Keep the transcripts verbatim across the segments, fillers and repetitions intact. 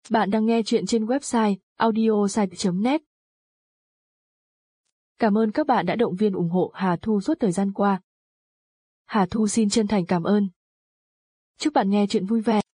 Bạn đang nghe chuyện trên website audiosite chấm net. Cảm ơn các bạn đã động viên ủng hộ Hà Thu suốt thời gian qua. Hà Thu xin chân thành cảm ơn. Chúc bạn nghe chuyện vui vẻ.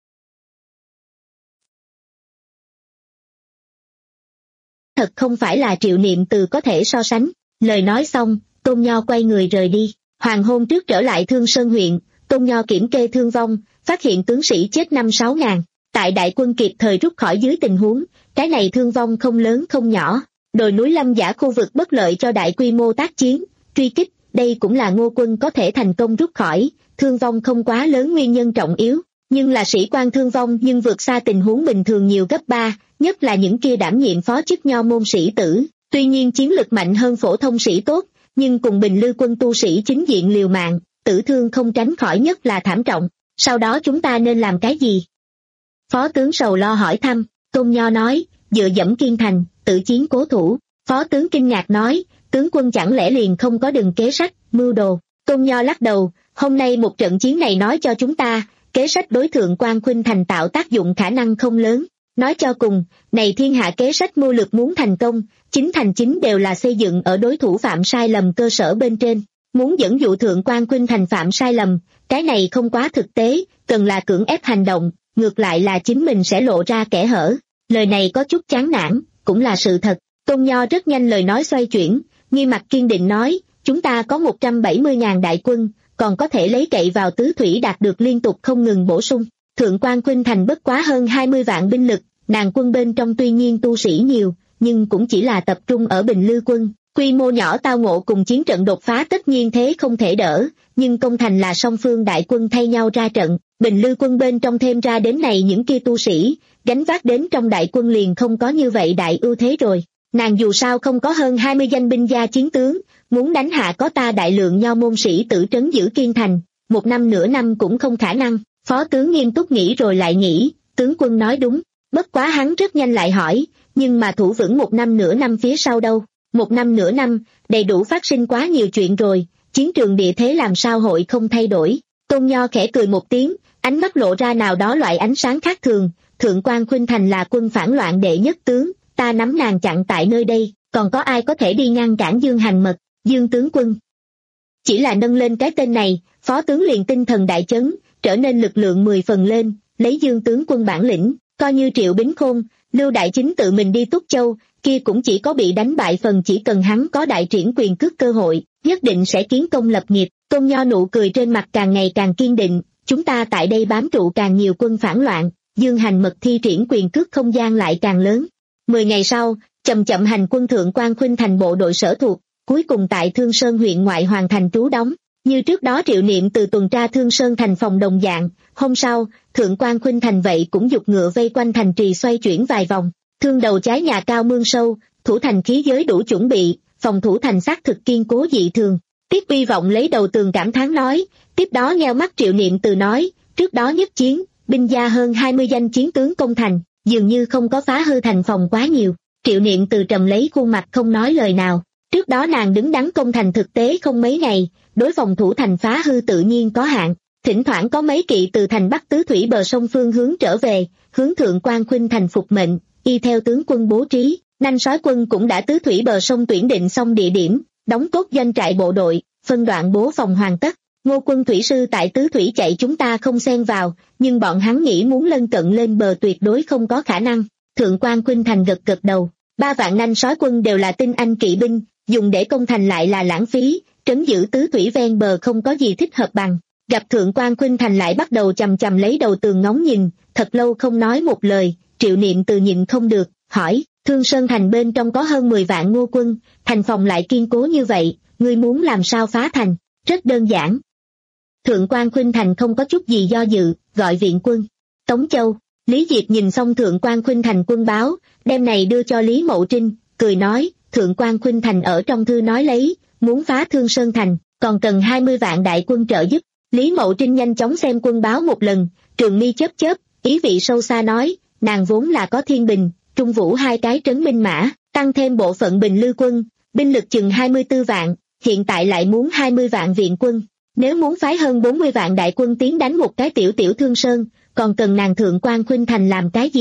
Thật không phải là Triệu Niệm Từ có thể so sánh. Lời nói xong, Tôn Nho quay người rời đi. Hoàng hôn trước trở lại Thương Sơn huyện, Tôn Nho kiểm kê thương vong, phát hiện tướng sĩ chết năm sáu ngàn. Tại đại quân kịp thời rút khỏi dưới tình huống, cái này thương vong không lớn không nhỏ. Đồi núi Lâm Giả khu vực bất lợi cho đại quy mô tác chiến, truy kích, đây cũng là Ngô quân có thể thành công rút khỏi, thương vong không quá lớn nguyên nhân trọng yếu. Nhưng là sĩ quan thương vong nhưng vượt xa tình huống bình thường nhiều gấp ba, nhất là những kia đảm nhiệm phó chức nho môn sĩ tử. Tuy nhiên chiến lực mạnh hơn phổ thông sĩ tốt, nhưng cùng Bình Lư quân tu sĩ chính diện liều mạng, tử thương không tránh khỏi nhất là thảm trọng. Sau đó chúng ta nên làm cái gì? Phó tướng sầu lo hỏi thăm. Tôn Nho nói, dựa dẫm kiên thành, tự chiến cố thủ. Phó tướng kinh ngạc nói, tướng quân chẳng lẽ liền không có đường kế sách, mưu đồ. Tôn Nho lắc đầu, hôm nay một trận chiến này nói cho chúng ta, kế sách đối thượng quan khuynh thành tạo tác dụng khả năng không lớn. Nói cho cùng, này thiên hạ kế sách mưu lược muốn thành công, chính thành chính đều là xây dựng ở đối thủ phạm sai lầm cơ sở bên trên. Muốn dẫn dụ thượng quan khuynh thành phạm sai lầm, cái này không quá thực tế, cần là cưỡng ép hành động, ngược lại là chính mình sẽ lộ ra kẽ hở. Lời này có chút chán nản, cũng là sự thật. Tôn Nho rất nhanh lời nói xoay chuyển, nghi mặt kiên định nói, chúng ta có một trăm bảy mươi ngàn đại quân, còn có thể lấy cậy vào tứ thủy đạt được liên tục không ngừng bổ sung. Thượng quan khuynh thành bất quá hơn hai mươi vạn binh lực, nàng quân bên trong tuy nhiên tu sĩ nhiều, nhưng cũng chỉ là tập trung ở Bình Lư quân. Quy mô nhỏ tao ngộ cùng chiến trận đột phá tất nhiên thế không thể đỡ, nhưng công thành là song phương đại quân thay nhau ra trận, Bình Lư quân bên trong thêm ra đến này những kia tu sĩ, gánh vác đến trong đại quân liền không có như vậy đại ưu thế rồi. Nàng dù sao không có hơn hai mươi danh binh gia chiến tướng, muốn đánh hạ có ta đại lượng nho môn sĩ tử trấn giữ kiên thành, một năm nửa năm cũng không khả năng. Phó tướng nghiêm túc nghĩ rồi lại nghĩ, tướng quân nói đúng, bất quá hắn rất nhanh lại hỏi, nhưng mà thủ vững một năm nửa năm phía sau đâu? Một năm nửa năm, đầy đủ phát sinh quá nhiều chuyện rồi, chiến trường địa thế làm sao hội không thay đổi. Tôn Nho khẽ cười một tiếng, ánh mắt lộ ra nào đó loại ánh sáng khác thường, thượng quan khuynh thành là quân phản loạn đệ nhất tướng, ta nắm nàng chặn tại nơi đây, còn có ai có thể đi ngăn cản Dương Hành Mật, Dương tướng quân. Chỉ là nâng lên cái tên này, phó tướng liền tinh thần đại chấn, trở nên lực lượng mười phần lên, lấy Dương tướng quân bản lĩnh, coi như Triệu Bính Khôn, Lưu Đại Chính tự mình đi Túc Châu, kia cũng chỉ có bị đánh bại phần, chỉ cần hắn có đại triển quyền cước cơ hội, nhất định sẽ kiến công lập nghiệp. Tôn Nho nụ cười trên mặt càng ngày càng kiên định, chúng ta tại đây bám trụ càng nhiều quân phản loạn, Dương Hành Mật thi triển quyền cước không gian lại càng lớn. Mười ngày sau, chậm chậm hành quân thượng quan khuynh thành bộ đội sở thuộc, cuối cùng tại Thương Sơn huyện ngoại hoàn thành trú đóng. Như trước đó Triệu Niệm Từ tuần tra Thương Sơn thành phòng đồng dạng, hôm sau, thượng quan khuynh thành vậy cũng giục ngựa vây quanh thành trì xoay chuyển vài vòng. Thương đầu trái nhà cao mương sâu, thủ thành khí giới đủ chuẩn bị, phòng thủ thành xác thực kiên cố dị thường. Tiết Uy Vọng lấy đầu tường cảm thán nói, tiếp đó nheo mắt Triệu Niệm Từ nói, trước đó nhất chiến, binh gia hơn hai mươi danh chiến tướng công thành, dường như không có phá hư thành phòng quá nhiều. Triệu Niệm Từ trầm lấy khuôn mặt không nói lời nào. Trước đó nàng đứng đắn công thành thực tế không mấy ngày, đối phòng thủ thành phá hư tự nhiên có hạn. Thỉnh thoảng có mấy kỵ từ thành Bắc tứ thủy bờ sông phương hướng trở về, hướng thượng quan khuynh thành phục mệnh, y theo tướng quân bố trí. Nanh sói quân cũng đã tứ thủy bờ sông tuyển định xong địa điểm, đóng cốt doanh trại bộ đội, phân đoạn bố phòng hoàn tất. Ngô quân thủy sư tại tứ thủy chạy chúng ta không xen vào, nhưng bọn hắn nghĩ muốn lân cận lên bờ tuyệt đối không có khả năng. Thượng quan khuynh thành gật gật đầu, ba vạn nanh sói quân đều là tinh anh kỵ binh, dùng để công thành lại là lãng phí, trấn giữ tứ thủy ven bờ không có gì thích hợp bằng. Gặp thượng quan khuynh thành lại bắt đầu chầm chầm lấy đầu tường ngóng nhìn, thật lâu không nói một lời. Triệu Niệm Từ nhịn không được, hỏi, Thương Sơn thành bên trong có hơn mười vạn Ngô quân, thành phòng lại kiên cố như vậy, ngươi muốn làm sao phá thành? Rất đơn giản. Thượng quan khuynh thành không có chút gì do dự, gọi viện quân. Tống Châu, Lý Diệp nhìn xong thượng quan khuynh thành quân báo, đem này đưa cho Lý Mậu Trinh, cười nói, thượng quan khuynh thành ở trong thư nói lấy, muốn phá Thương Sơn thành, còn cần hai mươi vạn đại quân trợ giúp. Lý Mậu Trinh nhanh chóng xem quân báo một lần, trường mi chớp chớp, ý vị sâu xa nói, nàng vốn là có Thiên Bình, Trung Vũ hai cái trấn binh mã, tăng thêm bộ phận Bình Lư quân, binh lực chừng hai mươi tư vạn, hiện tại lại muốn hai mươi vạn viện quân. Nếu muốn phái hơn bốn mươi vạn đại quân tiến đánh một cái tiểu tiểu Thương Sơn, còn cần nàng thượng quan khuynh thành làm cái gì?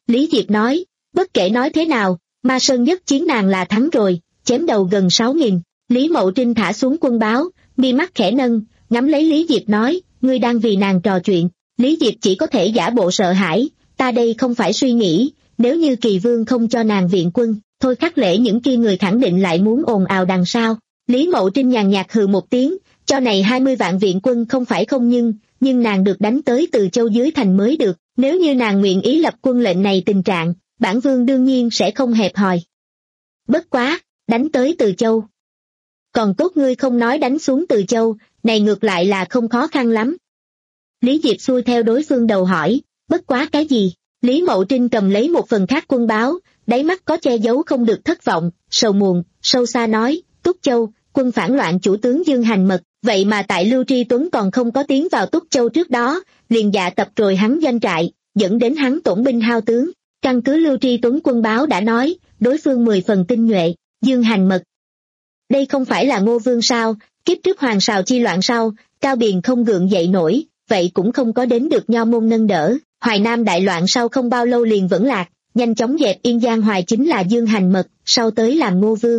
Lý Diệp nói, bất kể nói thế nào, Ma Sơn nhất chiến nàng là thắng rồi, chém đầu gần sáu nghìn. Lý Mậu Trinh thả xuống quân báo, mi mắt khẽ nâng, ngắm lấy Lý Diệp nói, ngươi đang vì nàng trò chuyện. Lý Diệp chỉ có thể giả bộ sợ hãi, ta đây không phải suy nghĩ, nếu như Kỳ Vương không cho nàng viện quân, thôi khắc lễ những kia người khẳng định lại muốn ồn ào đằng sau. Lý Mậu Trinh nhàn nhạt hừ một tiếng, cho này hai mươi vạn viện quân không phải không nhưng, nhưng nàng được đánh tới Từ Châu dưới thành mới được, nếu như nàng nguyện ý lập quân lệnh này tình trạng, bản vương đương nhiên sẽ không hẹp hòi. Bất quá, đánh tới Từ Châu. Còn tốt ngươi không nói đánh xuống Từ Châu, này ngược lại là không khó khăn lắm. Lý Diệp xuôi theo đối phương đầu hỏi, bất quá cái gì? Lý Mậu Trinh cầm lấy một phần khác quân báo, đáy mắt có che giấu không được thất vọng, sầu muộn, sâu xa nói, Túc Châu, quân phản loạn chủ tướng Dương Hành Mật, vậy mà tại Lưu Tri Tuấn còn không có tiến vào Túc Châu trước đó, liền dạ tập rồi hắn doanh trại, dẫn đến hắn tổn binh hao tướng. Căn cứ Lưu Tri Tuấn quân báo đã nói, đối phương mười phần tinh nhuệ, Dương Hành Mật. Đây không phải là Ngô Vương sao, kiếp trước Hoàng Sào chi loạn sau, Cao Biền không gượng dậy nổi, vậy cũng không có đến được Nho Môn nâng đỡ, Hoài Nam đại loạn sau không bao lâu liền vẫn lạc, nhanh chóng dẹp Yên Giang Hoài chính là Dương Hành Mật, sau tới làm Ngô Vương.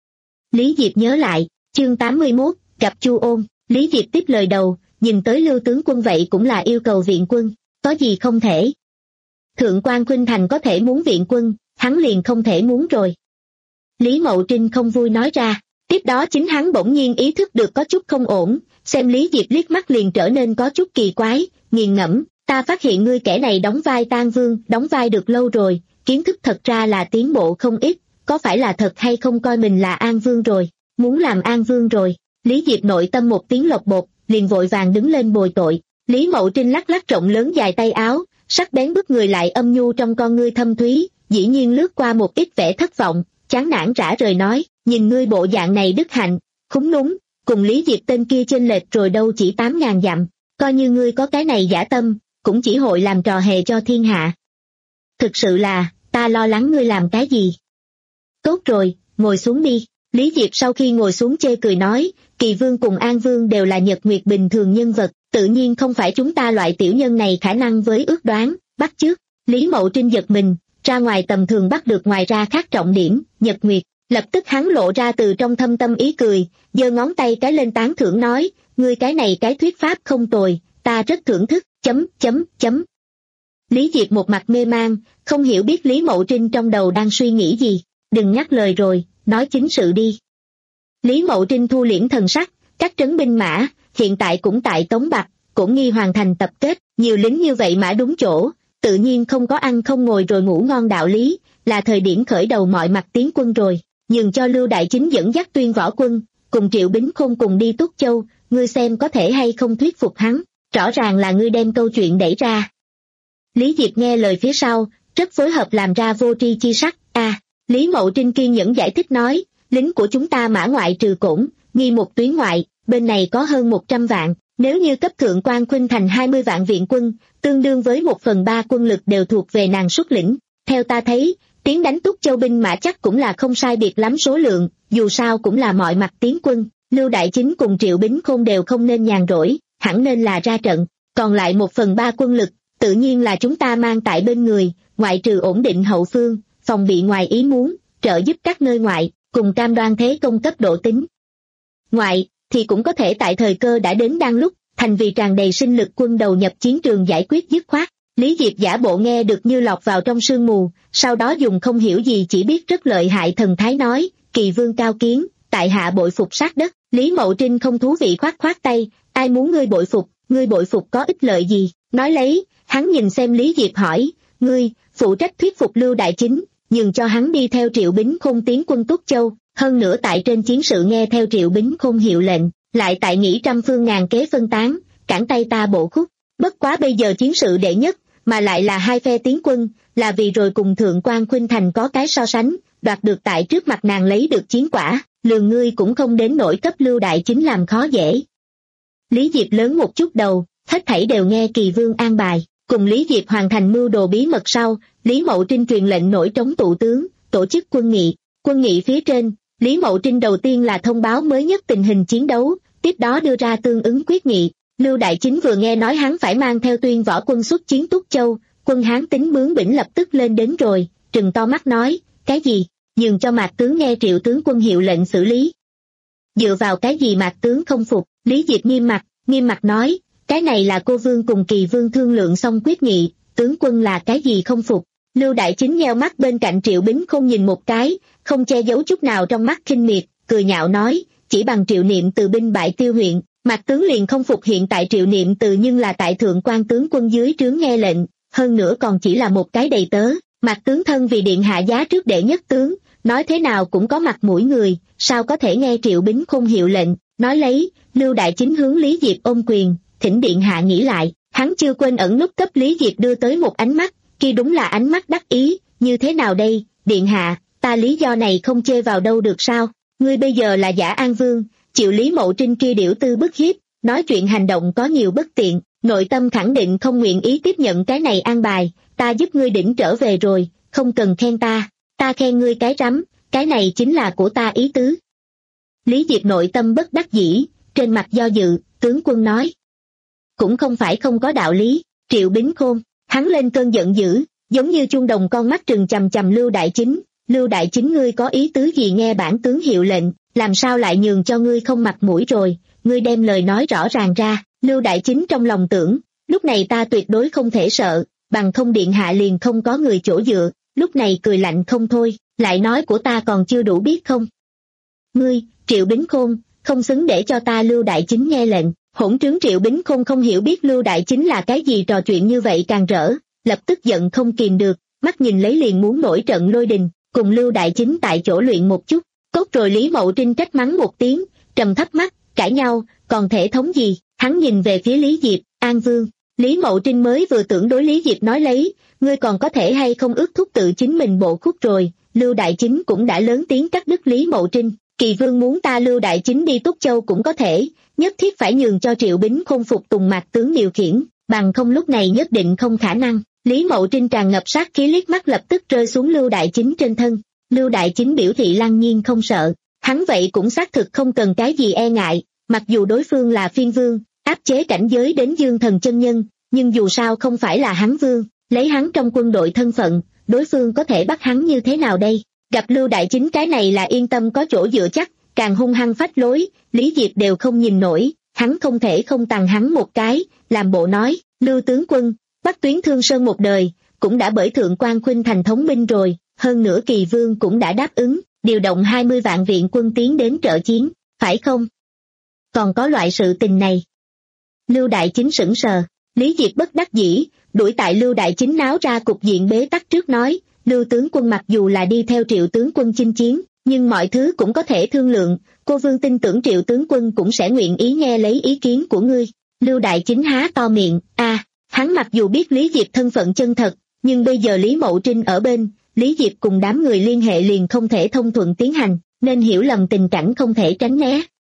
Lý Diệp nhớ lại, chương tám mươi mốt, gặp Chu Ôn, Lý Diệp tiếp lời đầu, nhìn tới Lưu tướng quân vậy cũng là yêu cầu viện quân, có gì không thể. Thượng quan Khuynh Thành có thể muốn viện quân, hắn liền không thể muốn rồi. Lý Mậu Trinh không vui nói ra, tiếp đó chính hắn bỗng nhiên ý thức được có chút không ổn, xem Lý Diệp liếc mắt liền trở nên có chút kỳ quái, nghiền ngẫm, ta phát hiện ngươi kẻ này đóng vai Tang Vương, đóng vai được lâu rồi, kiến thức thật ra là tiến bộ không ít, có phải là thật hay không coi mình là An Vương rồi, muốn làm An Vương rồi. Lý Diệp nội tâm một tiếng lộc bột, liền vội vàng đứng lên bồi tội. Lý Mậu Trinh lắc lắc rộng lớn dài tay áo, sắc bén bức người lại âm nhu trong con ngươi thâm thúy, dĩ nhiên lướt qua một ít vẻ thất vọng, chán nản rã rời nói, nhìn ngươi bộ dạng này đức hạnh, khúng núm, cùng Lý Diệp tên kia chênh lệch rồi đâu chỉ tám ngàn dặm, coi như ngươi có cái này dã tâm, cũng chỉ hội làm trò hề cho thiên hạ. Thực sự là, ta lo lắng ngươi làm cái gì. Tốt rồi, ngồi xuống đi. Lý Diệp sau khi ngồi xuống chê cười nói, Kỳ Vương cùng An Vương đều là nhật nguyệt bình thường nhân vật, tự nhiên không phải chúng ta loại tiểu nhân này khả năng với ước đoán, bắt chước. Lý Mậu Trinh giật mình, ra ngoài tầm thường bắt được ngoài ra khác trọng điểm, nhật nguyệt, lập tức hắn lộ ra từ trong thâm tâm ý cười, giơ ngón tay cái lên tán thưởng nói, ngươi cái này cái thuyết pháp không tồi, ta rất thưởng thức, chấm, chấm, chấm. Lý Diệp một mặt mê man, không hiểu biết Lý Mậu Trinh trong đầu đang suy nghĩ gì, đừng nhắc lời rồi, nói chính sự đi. Lý Mậu Trinh thu liễm thần sắc, các trấn binh mã, hiện tại cũng tại Tống Bạch, cũng nghi hoàn thành tập kết, nhiều lính như vậy mã đúng chỗ, tự nhiên không có ăn không ngồi rồi ngủ ngon đạo lý, là thời điểm khởi đầu mọi mặt tiến quân rồi, nhường cho Lưu Đại Chính dẫn dắt tuyên võ quân, cùng Triệu Bính Khôn cùng đi Túc Châu, ngươi xem có thể hay không thuyết phục hắn, rõ ràng là ngươi đem câu chuyện đẩy ra. Lý Diệp nghe lời phía sau, rất phối hợp làm ra vô tri chi sắc, a à, Lý Mậu Trinh kiên nhẫn giải thích nói, lính của chúng ta mã ngoại trừ Cổn, nghi một tuyến ngoại, bên này có hơn một trăm vạn, nếu như cấp thượng quan Khuynh Thành hai mươi vạn viện quân, tương đương với một phần ba quân lực đều thuộc về nàng xuất lĩnh, theo ta thấy, tiến đánh Túc Châu binh mã chắc cũng là không sai biệt lắm số lượng, dù sao cũng là mọi mặt tiến quân, Lưu Đại Chính cùng Triệu Bính Khôn đều không nên nhàn rỗi, hẳn nên là ra trận, còn lại một phần ba quân lực, tự nhiên là chúng ta mang tại bên người, ngoại trừ ổn định hậu phương, phòng bị ngoài ý muốn, trợ giúp các nơi ngoại, cùng cam đoan thế công cấp độ tính. Ngoại, thì cũng có thể tại thời cơ đã đến đang lúc, thành vì tràn đầy sinh lực quân đầu nhập chiến trường giải quyết dứt khoát. Lý Diệp giả bộ nghe được như lọt vào trong sương mù, sau đó dùng không hiểu gì chỉ biết rất lợi hại thần thái nói, Kỳ Vương cao kiến, tại hạ bội phục sát đất. Lý Mậu Trinh không thú vị khoát khoát tay, ai muốn ngươi bội phục, ngươi bội phục có ích lợi gì, nói lấy, hắn nhìn xem Lý Diệp hỏi, ngươi, phụ trách thuyết phục Lưu Đại Chính, nhường cho hắn đi theo Triệu Bính Khôn tiến quân Túc Châu, hơn nữa tại trên chiến sự nghe theo Triệu Bính Khôn hiệu lệnh, lại tại nghĩ trăm phương ngàn kế phân tán, cản tay ta bộ khúc, bất quá bây giờ chiến sự đệ nhất, mà lại là hai phe tiến quân, là vì rồi cùng thượng quan Khuynh Thành có cái so sánh, đoạt được tại trước mặt nàng lấy được chiến quả, lường ngươi cũng không đến nỗi cấp Lưu Đại Chính làm khó dễ. Lý Diệp lớn một chút đầu, hết thảy đều nghe Kỳ Vương an bài, cùng Lý Diệp hoàn thành mưu đồ bí mật sau, Lý Mậu Trinh truyền lệnh nổi trống tụ tướng, tổ chức quân nghị, quân nghị phía trên, Lý Mậu Trinh đầu tiên là thông báo mới nhất tình hình chiến đấu, tiếp đó đưa ra tương ứng quyết nghị. Lưu Đại Chính vừa nghe nói hắn phải mang theo tuyên võ quân xuất chiến Túc Châu, Quân Hán tính bướng bỉnh lập tức lên đến rồi, trừng to mắt nói, cái gì, nhường cho Mạc tướng nghe Triệu tướng quân hiệu lệnh xử lý. Dựa vào cái gì Mạc tướng không phục? Lý Diệp nghiêm mặt, nghiêm mặt nói, cái này là cô vương cùng Kỳ vương thương lượng xong quyết nghị, tướng quân là cái gì không phục? Lưu Đại Chính nheo mắt bên cạnh Triệu Bính Khôn nhìn một cái, không che giấu chút nào trong mắt khinh miệt, cười nhạo nói, chỉ bằng Triệu Niệm Từ binh bại Tiêu huyện, Mạc tướng liền không phục. Hiện tại Triệu Niệm Từ nhưng là tại thượng quan tướng quân dưới trướng nghe lệnh, hơn nữa còn chỉ là một cái đầy tớ. Mạc tướng thân vì điện hạ giá trước đệ nhất tướng, nói thế nào cũng có mặt mũi người, sao có thể nghe Triệu Bính Khôn hiệu lệnh? Nói lấy, Lưu Đại Chính hướng Lý Diệp ôm quyền, thỉnh điện hạ nghĩ lại. Hắn chưa quên ẩn nút cấp Lý Diệp đưa tới một ánh mắt, kia đúng là ánh mắt đắc ý. Như thế nào đây, điện hạ, ta lý do này không chê vào đâu được sao? Ngươi bây giờ là Giả An Vương, chịu Lý Mậu Trinh kia điểu tư bức hiếp, nói chuyện hành động có nhiều bất tiện, nội tâm khẳng định không nguyện ý tiếp nhận cái này an bài. Ta giúp ngươi đỉnh trở về rồi, không cần khen ta, ta khen ngươi cái rắm, cái này chính là của ta ý tứ. Lý Diệp nội tâm bất đắc dĩ, trên mặt do dự, tướng quân nói. Cũng không phải không có đạo lý. Triệu Bính Khôn, hắn lên cơn giận dữ, giống như chuông đồng con mắt trừng chằm chằm Lưu Đại Chính. Lưu Đại Chính ngươi có ý tứ gì nghe bản tướng hiệu lệnh, làm sao lại nhường cho ngươi không mặt mũi rồi, ngươi đem lời nói rõ ràng ra. Lưu Đại Chính trong lòng tưởng, lúc này ta tuyệt đối không thể sợ, bằng không điện hạ liền không có người chỗ dựa, lúc này cười lạnh không thôi, lại nói của ta còn chưa đủ biết không? Ngươi, Triệu Bính Khôn, không xứng để cho ta Lưu Đại Chính nghe lệnh. Hỗn trướng Triệu Bính Khôn không hiểu biết Lưu Đại Chính là cái gì, trò chuyện như vậy càng rỡ, lập tức giận không kìm được, mắt nhìn lấy liền muốn nổi trận lôi đình, cùng Lưu Đại Chính tại chỗ luyện một chút. Cốt rồi Lý Mậu Trinh trách mắng một tiếng, trầm thấp mắt, cãi nhau, còn thể thống gì? Hắn nhìn về phía Lý Diệp, An Vương. Lý Mậu Trinh mới vừa tưởng đối Lý Diệp nói lấy, ngươi còn có thể hay không ước thúc tự chính mình bộ khúc rồi. Lưu Đại Chính cũng đã lớn tiếng cắt đứt Lý Mậu Trinh, Kỳ vương muốn ta Lưu Đại Chính đi Túc Châu cũng có thể, nhất thiết phải nhường cho Triệu Bính Khôn phục tùng Mạc tướng điều khiển, bằng không lúc này nhất định không khả năng. Lý Mậu Trinh tràn ngập sát khí liếc mắt lập tức rơi xuống Lưu Đại Chính trên thân. Lưu Đại Chính biểu thị lăng nhiên không sợ, hắn vậy cũng xác thực không cần cái gì e ngại, mặc dù đối phương là phiên vương, áp chế cảnh giới đến Dương Thần chân nhân, nhưng dù sao không phải là hắn vương, lấy hắn trong quân đội thân phận, đối phương có thể bắt hắn như thế nào đây? Gặp Lưu Đại Chính cái này là yên tâm có chỗ dựa chắc, càng hung hăng phách lối, Lý Diệp đều không nhìn nổi, hắn không thể không tặng hắn một cái, làm bộ nói, Lưu tướng quân, Bắc Tuyến Thương Sơn một đời, cũng đã bởi thượng quan Khuynh Thành thống binh rồi, hơn nữa Kỳ vương cũng đã đáp ứng, điều động hai mươi vạn viện quân tiến đến trợ chiến, phải không? Còn có loại sự tình này. Lưu Đại Chính sững sờ, Lý Diệp bất đắc dĩ, đuổi tại Lưu Đại Chính náo ra cục diện bế tắc trước nói, Lưu tướng quân mặc dù là đi theo Triệu tướng quân chinh chiến, nhưng mọi thứ cũng có thể thương lượng, cô vương tin tưởng Triệu tướng quân cũng sẽ nguyện ý nghe lấy ý kiến của ngươi. Lưu Đại Chính há to miệng, a, à, hắn mặc dù biết Lý Diệp thân phận chân thật, nhưng bây giờ Lý Mậu Trinh ở bên, Lý Diệp cùng đám người liên hệ liền không thể thông thuận tiến hành, nên hiểu lầm tình cảnh không thể tránh né.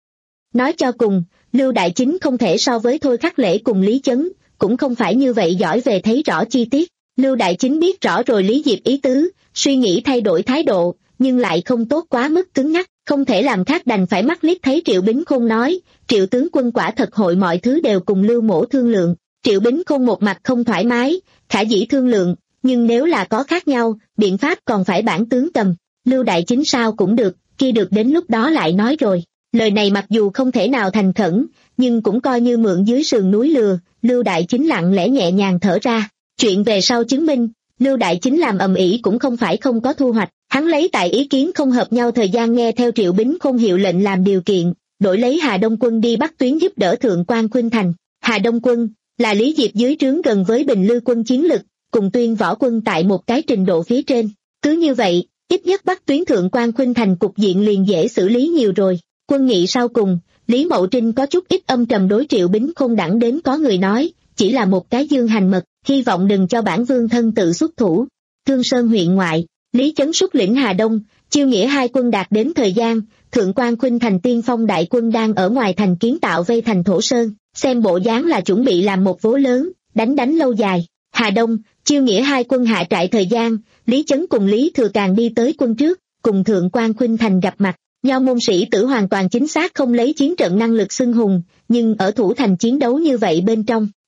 Nói cho cùng, Lưu Đại Chính không thể so với Thôi Khắc Lễ cùng Lý Chấn, cũng không phải như vậy giỏi về thấy rõ chi tiết. Lưu Đại Chính biết rõ rồi Lý Diệp ý tứ, suy nghĩ thay đổi thái độ, nhưng lại không tốt quá mức cứng nhắc, không thể làm khác đành phải mắt liếc thấy Triệu Bính Khôn nói, Triệu tướng quân quả thật hội mọi thứ đều cùng Lưu mỗ thương lượng. Triệu Bính Khôn một mặt không thoải mái, khả dĩ thương lượng, nhưng nếu là có khác nhau, biện pháp còn phải bản tướng cầm. Lưu Đại Chính sao cũng được, kia được đến lúc đó lại nói rồi. Lời này mặc dù không thể nào thành khẩn, nhưng cũng coi như mượn dưới sườn núi lừa. Lưu Đại Chính lặng lẽ nhẹ nhàng thở ra. Chuyện về sau chứng minh, Lưu Đại Chính làm ầm ĩ cũng không phải không có thu hoạch. Hắn lấy tại ý kiến không hợp nhau thời gian nghe theo Triệu Bính Khôn hiệu lệnh làm điều kiện, đổi lấy Hà Đông Quân đi Bắc Tuyến giúp đỡ thượng quan Khuynh Thành. Hà Đông Quân là Lý Diệp dưới trướng gần với Bình Lư quân chiến lực, cùng Tuyên Võ quân tại một cái trình độ phía trên. Cứ như vậy, ít nhất Bắc Tuyến thượng quan Khuynh Thành cục diện liền dễ xử lý nhiều rồi. Quân nghị sau cùng, Lý Mậu Trinh có chút ít âm trầm đối Triệu Bính Khôn đẳng đến có người nói, chỉ là một cái dương hành mật, hy vọng đừng cho bản vương thân tự xuất thủ. Thương Sơn huyện ngoại, Lý Chấn xuất lĩnh Hà Đông, Chiêu Nghĩa hai quân đạt đến thời gian, thượng quan Khuynh Thành tiên phong đại quân đang ở ngoài thành kiến tạo vây thành Thổ Sơn, xem bộ dáng là chuẩn bị làm một vố lớn, đánh đánh lâu dài. Hà Đông, Chiêu Nghĩa hai quân hạ trại thời gian, Lý Chấn cùng Lý Thừa Càng đi tới quân trước, cùng thượng quan Khuynh Thành gặp mặt. Nho môn sĩ tử hoàn toàn chính xác không lấy chiến trận năng lực xưng hùng, nhưng ở thủ thành chiến đấu như vậy bên trong,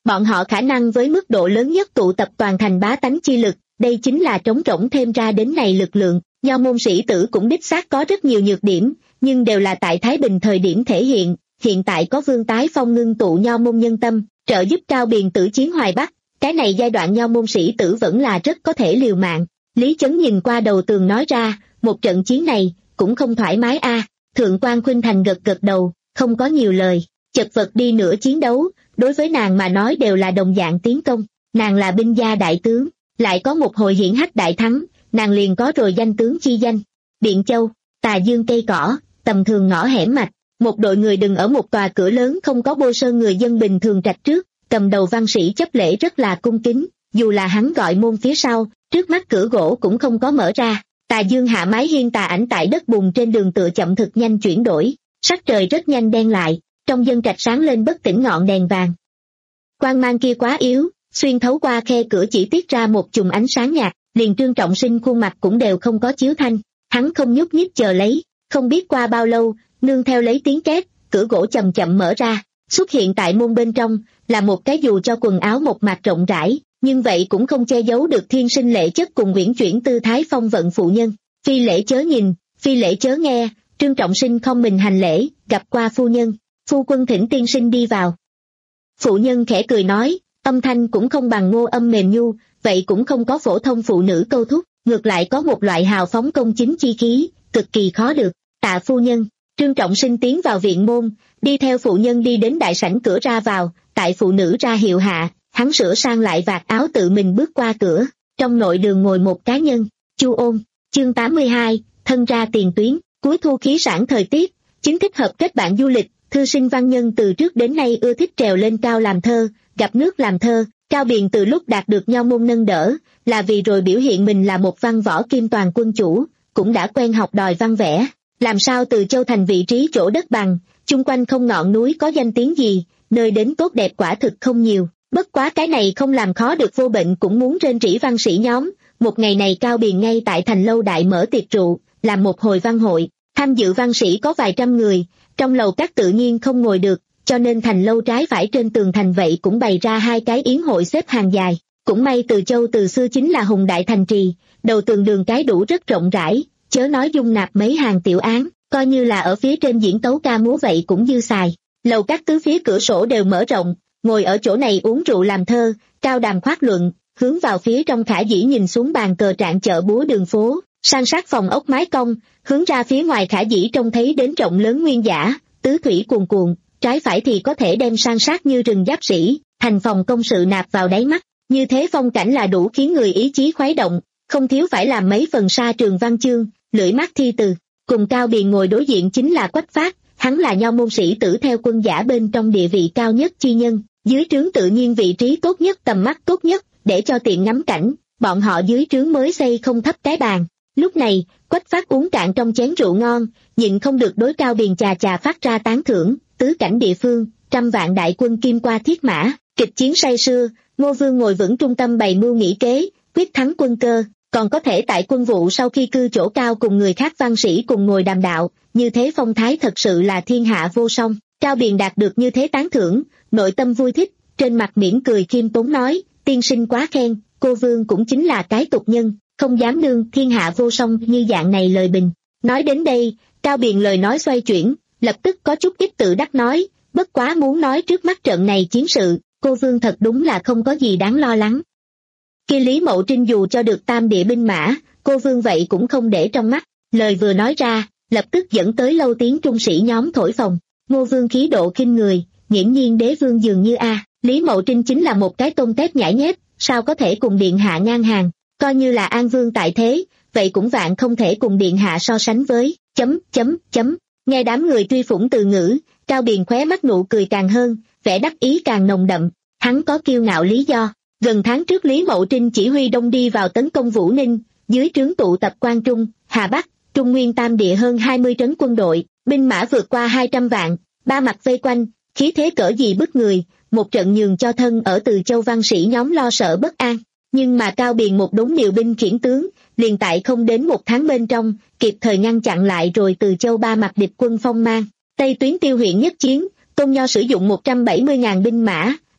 Bọn họ khả năng với mức độ lớn nhất tụ tập toàn thành bá tánh chi lực, đây chính là trống rỗng thêm ra đến này lực lượng. Nho môn sĩ tử cũng đích xác có rất nhiều nhược điểm, nhưng đều là tại Thái Bình thời điểm thể hiện. Hiện tại có Vương Tái Phong ngưng tụ nho môn nhân tâm, trợ giúp Cao Biền tử chiến Hoài Bắc, cái này giai đoạn nho môn sĩ tử vẫn là rất có thể liều mạng. Lý Chấn nhìn qua đầu tường nói ra, một trận chiến này, cũng không thoải mái a. Thượng quan Khuynh Thành gật gật đầu, không có nhiều lời, chật vật đi nửa chiến đấu, đối với nàng mà nói đều là đồng dạng tiến công, nàng là binh gia đại tướng, lại có một hồi hiển hách đại thắng, nàng liền có rồi danh tướng chi danh. Biện Châu, Tà Dương cây cỏ, tầm thường ngõ hẻm mạch, một đội người đứng ở một tòa cửa lớn không có bô sơn người dân bình thường trạch trước, cầm đầu văn sĩ chấp lễ rất là cung kính, dù là hắn gọi môn phía sau, trước mắt cửa gỗ cũng không có mở ra. Tà Dương hạ mái hiên tà ảnh tại đất bùn trên đường tựa chậm thực nhanh chuyển đổi, sắc trời rất nhanh đen lại, trong dân trạch sáng lên bất tỉnh ngọn đèn vàng. Quang mang kia quá yếu, xuyên thấu qua khe cửa chỉ tiết ra một chùm ánh sáng nhạt, liền Trương Trọng Sinh khuôn mặt cũng đều không có chiếu thanh, hắn không nhúc nhích chờ lấy, không biết qua bao lâu, nương theo lấy tiếng két, cửa gỗ chậm chậm mở ra, xuất hiện tại môn bên trong, là một cái dù cho quần áo một mạc rộng rãi, nhưng vậy cũng không che giấu được thiên sinh lệ chất cùng uyển chuyển tư thái phong vận phụ nhân. Phi lễ chớ nhìn, phi lễ chớ nghe, Trương Trọng Sinh không mình hành lễ, gặp qua phu nhân, phu quân thỉnh tiên sinh đi vào. Phụ nhân khẽ cười nói, âm thanh cũng không bằng Ngô âm mềm nhu, vậy cũng không có phổ thông phụ nữ câu thúc, ngược lại có một loại hào phóng công chính chi khí, cực kỳ khó được. Tạ phu nhân. Trương Trọng Sinh tiến vào viện môn, đi theo phụ nhân đi đến đại sảnh cửa ra vào, tại phụ nữ ra hiệu hạ, hắn sửa sang lại vạt áo tự mình bước qua cửa, trong nội đường ngồi một cá nhân, Chu Ôn. Chương tám mươi hai, thân ra tiền tuyến, cuối thu khí sản thời tiết, chính thích hợp kết bạn du lịch, thư sinh văn nhân từ trước đến nay ưa thích trèo lên cao làm thơ, gặp nước làm thơ. Cao Biền từ lúc đạt được nho môn nâng đỡ, là vì rồi biểu hiện mình là một văn võ kim toàn quân chủ, cũng đã quen học đòi văn vẽ. Làm sao từ Châu thành vị trí chỗ đất bằng, chung quanh không ngọn núi có danh tiếng gì, nơi đến tốt đẹp quả thực không nhiều. Bất quá cái này không làm khó được Vô Bệnh cũng muốn rên rỉ văn sĩ nhóm. Một ngày này Cao Biền ngay tại thành lâu đại mở tiệc rượu, làm một hồi văn hội, tham dự văn sĩ có vài trăm người, trong lầu các tự nhiên không ngồi được, cho nên thành lâu trái phải trên tường thành vậy cũng bày ra hai cái yến hội xếp hàng dài. Cũng may Từ Châu từ xưa chính là hùng đại thành trì, đầu tường đường cái đủ rất rộng rãi, chớ nói dung nạp mấy hàng tiểu án, coi như là ở phía trên diễn tấu ca múa vậy cũng dư xài. Lầu các tứ phía cửa sổ đều mở rộng, ngồi ở chỗ này uống rượu làm thơ, cao đàm khoát luận, hướng vào phía trong khả dĩ nhìn xuống bàn cờ trạng chợ búa đường phố, san sát phòng ốc mái cong, hướng ra phía ngoài khả dĩ trông thấy đến rộng lớn nguyên giả, tứ thủy cuồn cuộn, trái phải thì có thể đem san sát như rừng giáp sĩ, thành phòng công sự nạp vào đáy mắt, như thế phong cảnh là đủ khiến người ý chí khuấy động, không thiếu phải làm mấy phần sa trường văn chương, lưỡi mắt thi từ. Cùng Cao Biền ngồi đối diện chính là Quách Phát, hắn là nho môn sĩ tử theo quân giả bên trong địa vị cao nhất chi nhân, dưới trướng tự nhiên vị trí tốt nhất tầm mắt tốt nhất, để cho tiện ngắm cảnh, bọn họ dưới trướng mới xây không thấp cái bàn. Lúc này, Quách Phát uống cạn trong chén rượu ngon, nhịn không được đối Cao Biền chà chà phát ra tán thưởng, tứ cảnh địa phương, trăm vạn đại quân kim qua thiết mã, kịch chiến say sưa, Ngô Vương ngồi vững trung tâm bày mưu nghĩ kế, quyết thắng quân cơ, còn có thể tại quân vụ sau khi cư chỗ cao cùng người khác văn sĩ cùng ngồi đàm đạo, như thế phong thái thật sự là thiên hạ vô song. Cao Biền đạt được như thế tán thưởng, nội tâm vui thích, trên mặt mỉm cười khiêm tốn nói, tiên sinh quá khen, cô Vương cũng chính là cái tục nhân, không dám đương thiên hạ vô song như dạng này lời bình. Nói đến đây, Cao Biền lời nói xoay chuyển, lập tức có chút ít tự đắc nói, bất quá muốn nói trước mắt trận này chiến sự, cô Vương thật đúng là không có gì đáng lo lắng. Khi Lý Mậu Trinh dù cho được tam địa binh mã, cô Vương vậy cũng không để trong mắt, lời vừa nói ra, lập tức dẫn tới lâu tiếng trung sĩ nhóm thổi phồng. Ngô Vương khí độ khinh người, nghiễm nhiên đế vương dường như a, Lý Mậu Trinh chính là một cái tôm tép nhãi nhép, sao có thể cùng điện hạ ngang hàng, coi như là An Vương tại thế, vậy cũng vạn không thể cùng điện hạ so sánh với, chấm, chấm, chấm, nghe đám người truy phủng từ ngữ, Cao Biền khóe mắt nụ cười càng hơn, vẻ đắc ý càng nồng đậm, hắn có kiêu ngạo lý do. Gần tháng trước Lý Mậu Trinh chỉ huy đông đi vào tấn công Vũ Ninh, dưới trướng tụ tập Quan Trung, Hà Bắc, Trung Nguyên tam địa hơn hai mươi trấn quân đội, binh mã vượt qua hai trăm vạn, ba mặt vây quanh, khí thế cỡ gì bức người, một trận nhường cho thân ở Từ Châu văn sĩ nhóm lo sợ bất an. Nhưng mà Cao Biền một đống điều binh khiển tướng, liền tại không đến một tháng bên trong, kịp thời ngăn chặn lại rồi Từ Châu ba mặt địch quân phong mang. Tây tuyến Tiêu huyện nhất chiến, Tôn Nho sử dụng một trăm bảy mươi nghìn binh mã,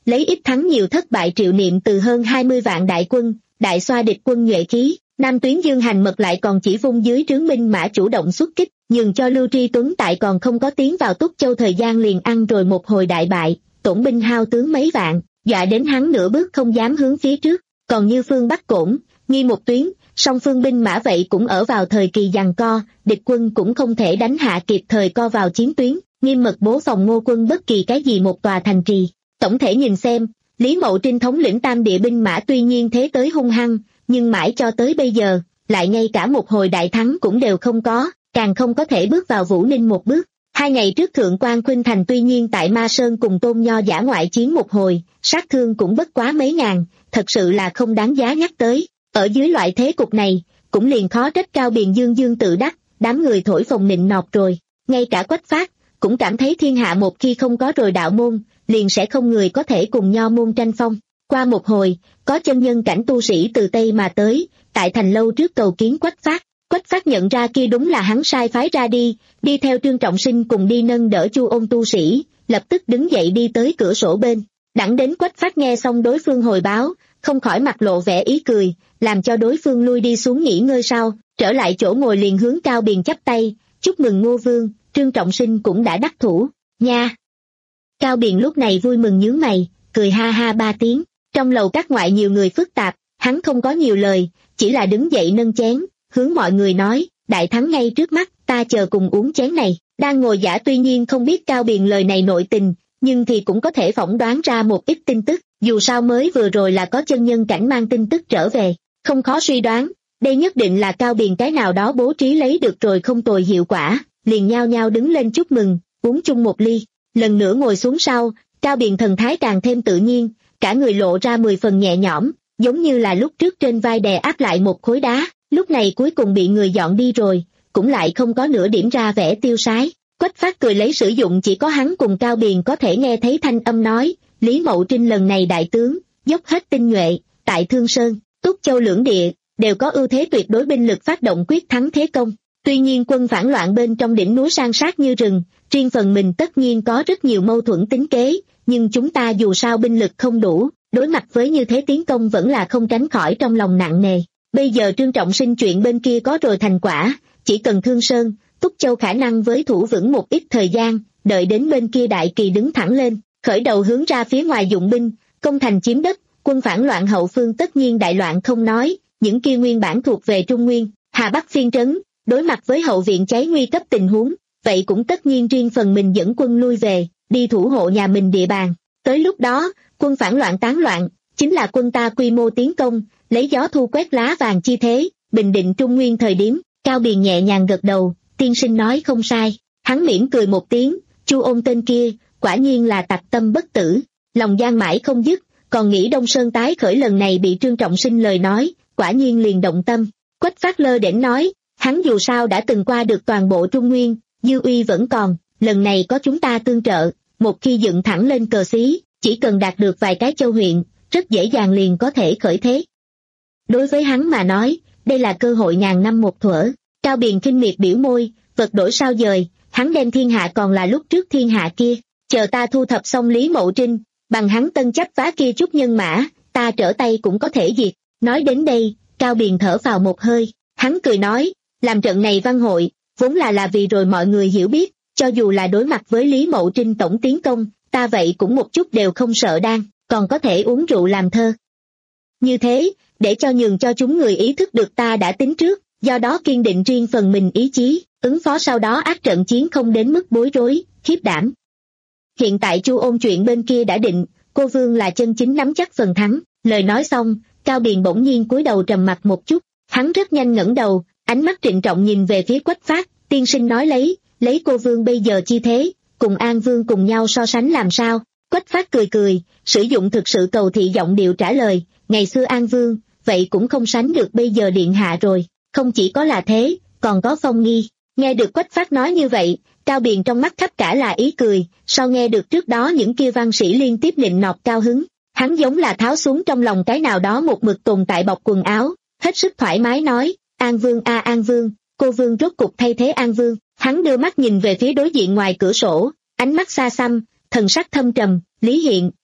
lấy ít thắng nhiều thất bại Triệu Niệm từ hơn hai mươi vạn đại quân, đại xoa địch quân nhuệ khí. Nam Tuyến Dương Hành Mật lại còn chỉ vung dưới trướng binh mã chủ động xuất kích, nhường cho Lưu Tri Tuấn tại còn không có tiến vào Túc Châu thời gian liền ăn rồi một hồi đại bại, tổn binh hao tướng mấy vạn, dọa đến hắn nửa bước không dám hướng phía trước. Còn Như Phương Bắc Cổn, Nghi một tuyến, song phương binh mã vậy cũng ở vào thời kỳ giằng co, địch quân cũng không thể đánh hạ kịp thời co vào chiến tuyến, nghiêm mật bố phòng Ngô quân bất kỳ cái gì một tòa thành trì. Tổng thể nhìn xem, Lý Mậu Trinh thống lĩnh tam địa binh mã tuy nhiên thế tới hung hăng, nhưng mãi cho tới bây giờ, lại ngay cả một hồi đại thắng cũng đều không có, càng không có thể bước vào Vũ Ninh một bước. Hai ngày trước Thượng Quan Khuynh Thành tuy nhiên tại Ma Sơn cùng Tôn Nho giả ngoại chiến một hồi, sát thương cũng bất quá mấy ngàn, thật sự là không đáng giá nhắc tới. Ở dưới loại thế cục này, cũng liền khó trách Cao Biền dương dương tự đắc, đám người thổi phồng nịnh nọt rồi. Ngay cả Quách Phát, cũng cảm thấy thiên hạ một khi không có rồi đạo môn, liền sẽ không người có thể cùng Nho môn tranh phong. Qua một hồi, có chân nhân cảnh tu sĩ từ Tây mà tới, tại thành lâu trước cầu kiến Quách Phát. Quách Phát nhận ra kia đúng là hắn sai phái ra đi, đi theo Trương Trọng Sinh cùng đi nâng đỡ Chu Ôn tu sĩ, lập tức đứng dậy đi tới cửa sổ bên. Đặng đến Quách Phát nghe xong đối phương hồi báo, không khỏi mặt lộ vẻ ý cười, làm cho đối phương lui đi xuống nghỉ ngơi sau, trở lại chỗ ngồi liền hướng Cao Biền chắp tay, chúc mừng Ngô Vương, Trương Trọng Sinh cũng đã đắc thủ, nha. Cao Biền lúc này vui mừng nhướng mày, cười ha ha ba tiếng, trong lầu các ngoại nhiều người phức tạp, hắn không có nhiều lời, chỉ là đứng dậy nâng chén, hướng mọi người nói, đại thắng ngay trước mắt, ta chờ cùng uống chén này. Đang ngồi giả tuy nhiên không biết Cao Biền lời này nội tình, nhưng thì cũng có thể phỏng đoán ra một ít tin tức, dù sao mới vừa rồi là có chân nhân cảnh mang tin tức trở về, không khó suy đoán, đây nhất định là Cao Biền cái nào đó bố trí lấy được rồi không tồi hiệu quả, liền nhao nhao đứng lên chúc mừng, uống chung một ly, lần nữa ngồi xuống sau, Cao Biền thần thái càng thêm tự nhiên, cả người lộ ra mười phần nhẹ nhõm, giống như là lúc trước trên vai đè áp lại một khối đá, lúc này cuối cùng bị người dọn đi rồi, cũng lại không có nửa điểm ra vẻ tiêu sái. Quách Phát cười lấy sử dụng chỉ có hắn cùng Cao Biền có thể nghe thấy thanh âm nói, Lý Mậu Trinh lần này đại tướng, dốc hết tinh nhuệ, tại Thương Sơn, Túc Châu lưỡng địa, đều có ưu thế tuyệt đối binh lực phát động quyết thắng thế công. Tuy nhiên quân phản loạn bên trong đỉnh núi san sát như rừng, riêng phần mình tất nhiên có rất nhiều mâu thuẫn tính kế, nhưng chúng ta dù sao binh lực không đủ, đối mặt với như thế tiến công vẫn là không tránh khỏi trong lòng nặng nề. Bây giờ Trương Trọng Sinh chuyện bên kia có rồi thành quả, chỉ cần Thương Sơn, Túc Châu khả năng với thủ vững một ít thời gian, đợi đến bên kia đại kỳ đứng thẳng lên, khởi đầu hướng ra phía ngoài dụng binh, công thành chiếm đất, quân phản loạn hậu phương tất nhiên đại loạn không nói, những kia nguyên bản thuộc về Trung Nguyên, Hà Bắc phiên trấn, đối mặt với hậu viện cháy nguy cấp tình huống, vậy cũng tất nhiên riêng phần mình dẫn quân lui về, đi thủ hộ nhà mình địa bàn. Tới lúc đó, quân phản loạn tán loạn, chính là quân ta quy mô tiến công, lấy gió thu quét lá vàng chi thế, bình định Trung Nguyên thời điểm. Cao Biền nhẹ nhàng gật đầu, tiên sinh nói không sai, hắn mỉm cười một tiếng, Chu Ôn tên kia, quả nhiên là tặc tâm bất tử, lòng gian mãi không dứt, còn nghĩ Đông Sơn tái khởi lần này bị Trương Trọng Sinh lời nói, quả nhiên liền động tâm. Quách Phát lơ đễnh nói, hắn dù sao đã từng qua được toàn bộ Trung Nguyên, dư uy vẫn còn, lần này có chúng ta tương trợ, một khi dựng thẳng lên cờ xí, chỉ cần đạt được vài cái châu huyện, rất dễ dàng liền có thể khởi thế. Đối với hắn mà nói, đây là cơ hội ngàn năm một thuở. Cao Biền khinh miệt biểu môi, vật đổi sao dời, hắn đem thiên hạ còn là lúc trước thiên hạ kia, chờ ta thu thập xong Lý Mậu Trinh, bằng hắn tân chấp vá kia chút nhân mã, ta trở tay cũng có thể diệt. Nói đến đây, Cao Biền thở vào một hơi, hắn cười nói, làm trận này văn hội, vốn là là vì rồi mọi người hiểu biết, cho dù là đối mặt với Lý Mậu Trinh tổng tiến công, ta vậy cũng một chút đều không sợ đan, còn có thể uống rượu làm thơ. Như thế, để cho nhường cho chúng người ý thức được ta đã tính trước, do đó kiên định riêng phần mình ý chí, ứng phó sau đó ác trận chiến không đến mức bối rối, khiếp đảm. Hiện tại Chu Ôn chuyện bên kia đã định, cô Vương là chân chính nắm chắc phần thắng, lời nói xong, Cao Biền bỗng nhiên cúi đầu trầm mặt một chút, hắn rất nhanh ngẩng đầu, ánh mắt trịnh trọng nhìn về phía Quách Phát, tiên sinh nói lấy, lấy cô Vương bây giờ chi thế, cùng An Vương cùng nhau so sánh làm sao? Quách Phát cười cười, sử dụng thực sự cầu thị giọng điệu trả lời, ngày xưa An Vương, vậy cũng không sánh được bây giờ điện hạ rồi, không chỉ có là thế, còn có Phong Nghi. Nghe được Quách Phát nói như vậy, Cao Biền trong mắt khắp cả là ý cười, sau nghe được trước đó những kia văn sĩ liên tiếp nịnh nọt cao hứng, hắn giống là tháo xuống trong lòng cái nào đó một mực tồn tại bọc quần áo, hết sức thoải mái nói, An Vương a An Vương, cô Vương rốt cục thay thế An Vương. Hắn đưa mắt nhìn về phía đối diện ngoài cửa sổ, ánh mắt xa xăm, thần sắc thâm trầm, Lý Hiện,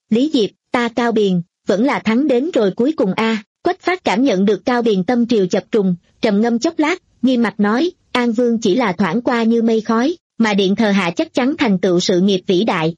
Lý Diệp, ta Cao Biền, vẫn là thắng đến rồi cuối cùng a. Quách Phát cảm nhận được Cao Biền tâm triều chập trùng, trầm ngâm chốc lát, nghiêm mặt nói, An Vương chỉ là thoảng qua như mây khói, mà điện thờ hạ chắc chắn thành tựu sự nghiệp vĩ đại.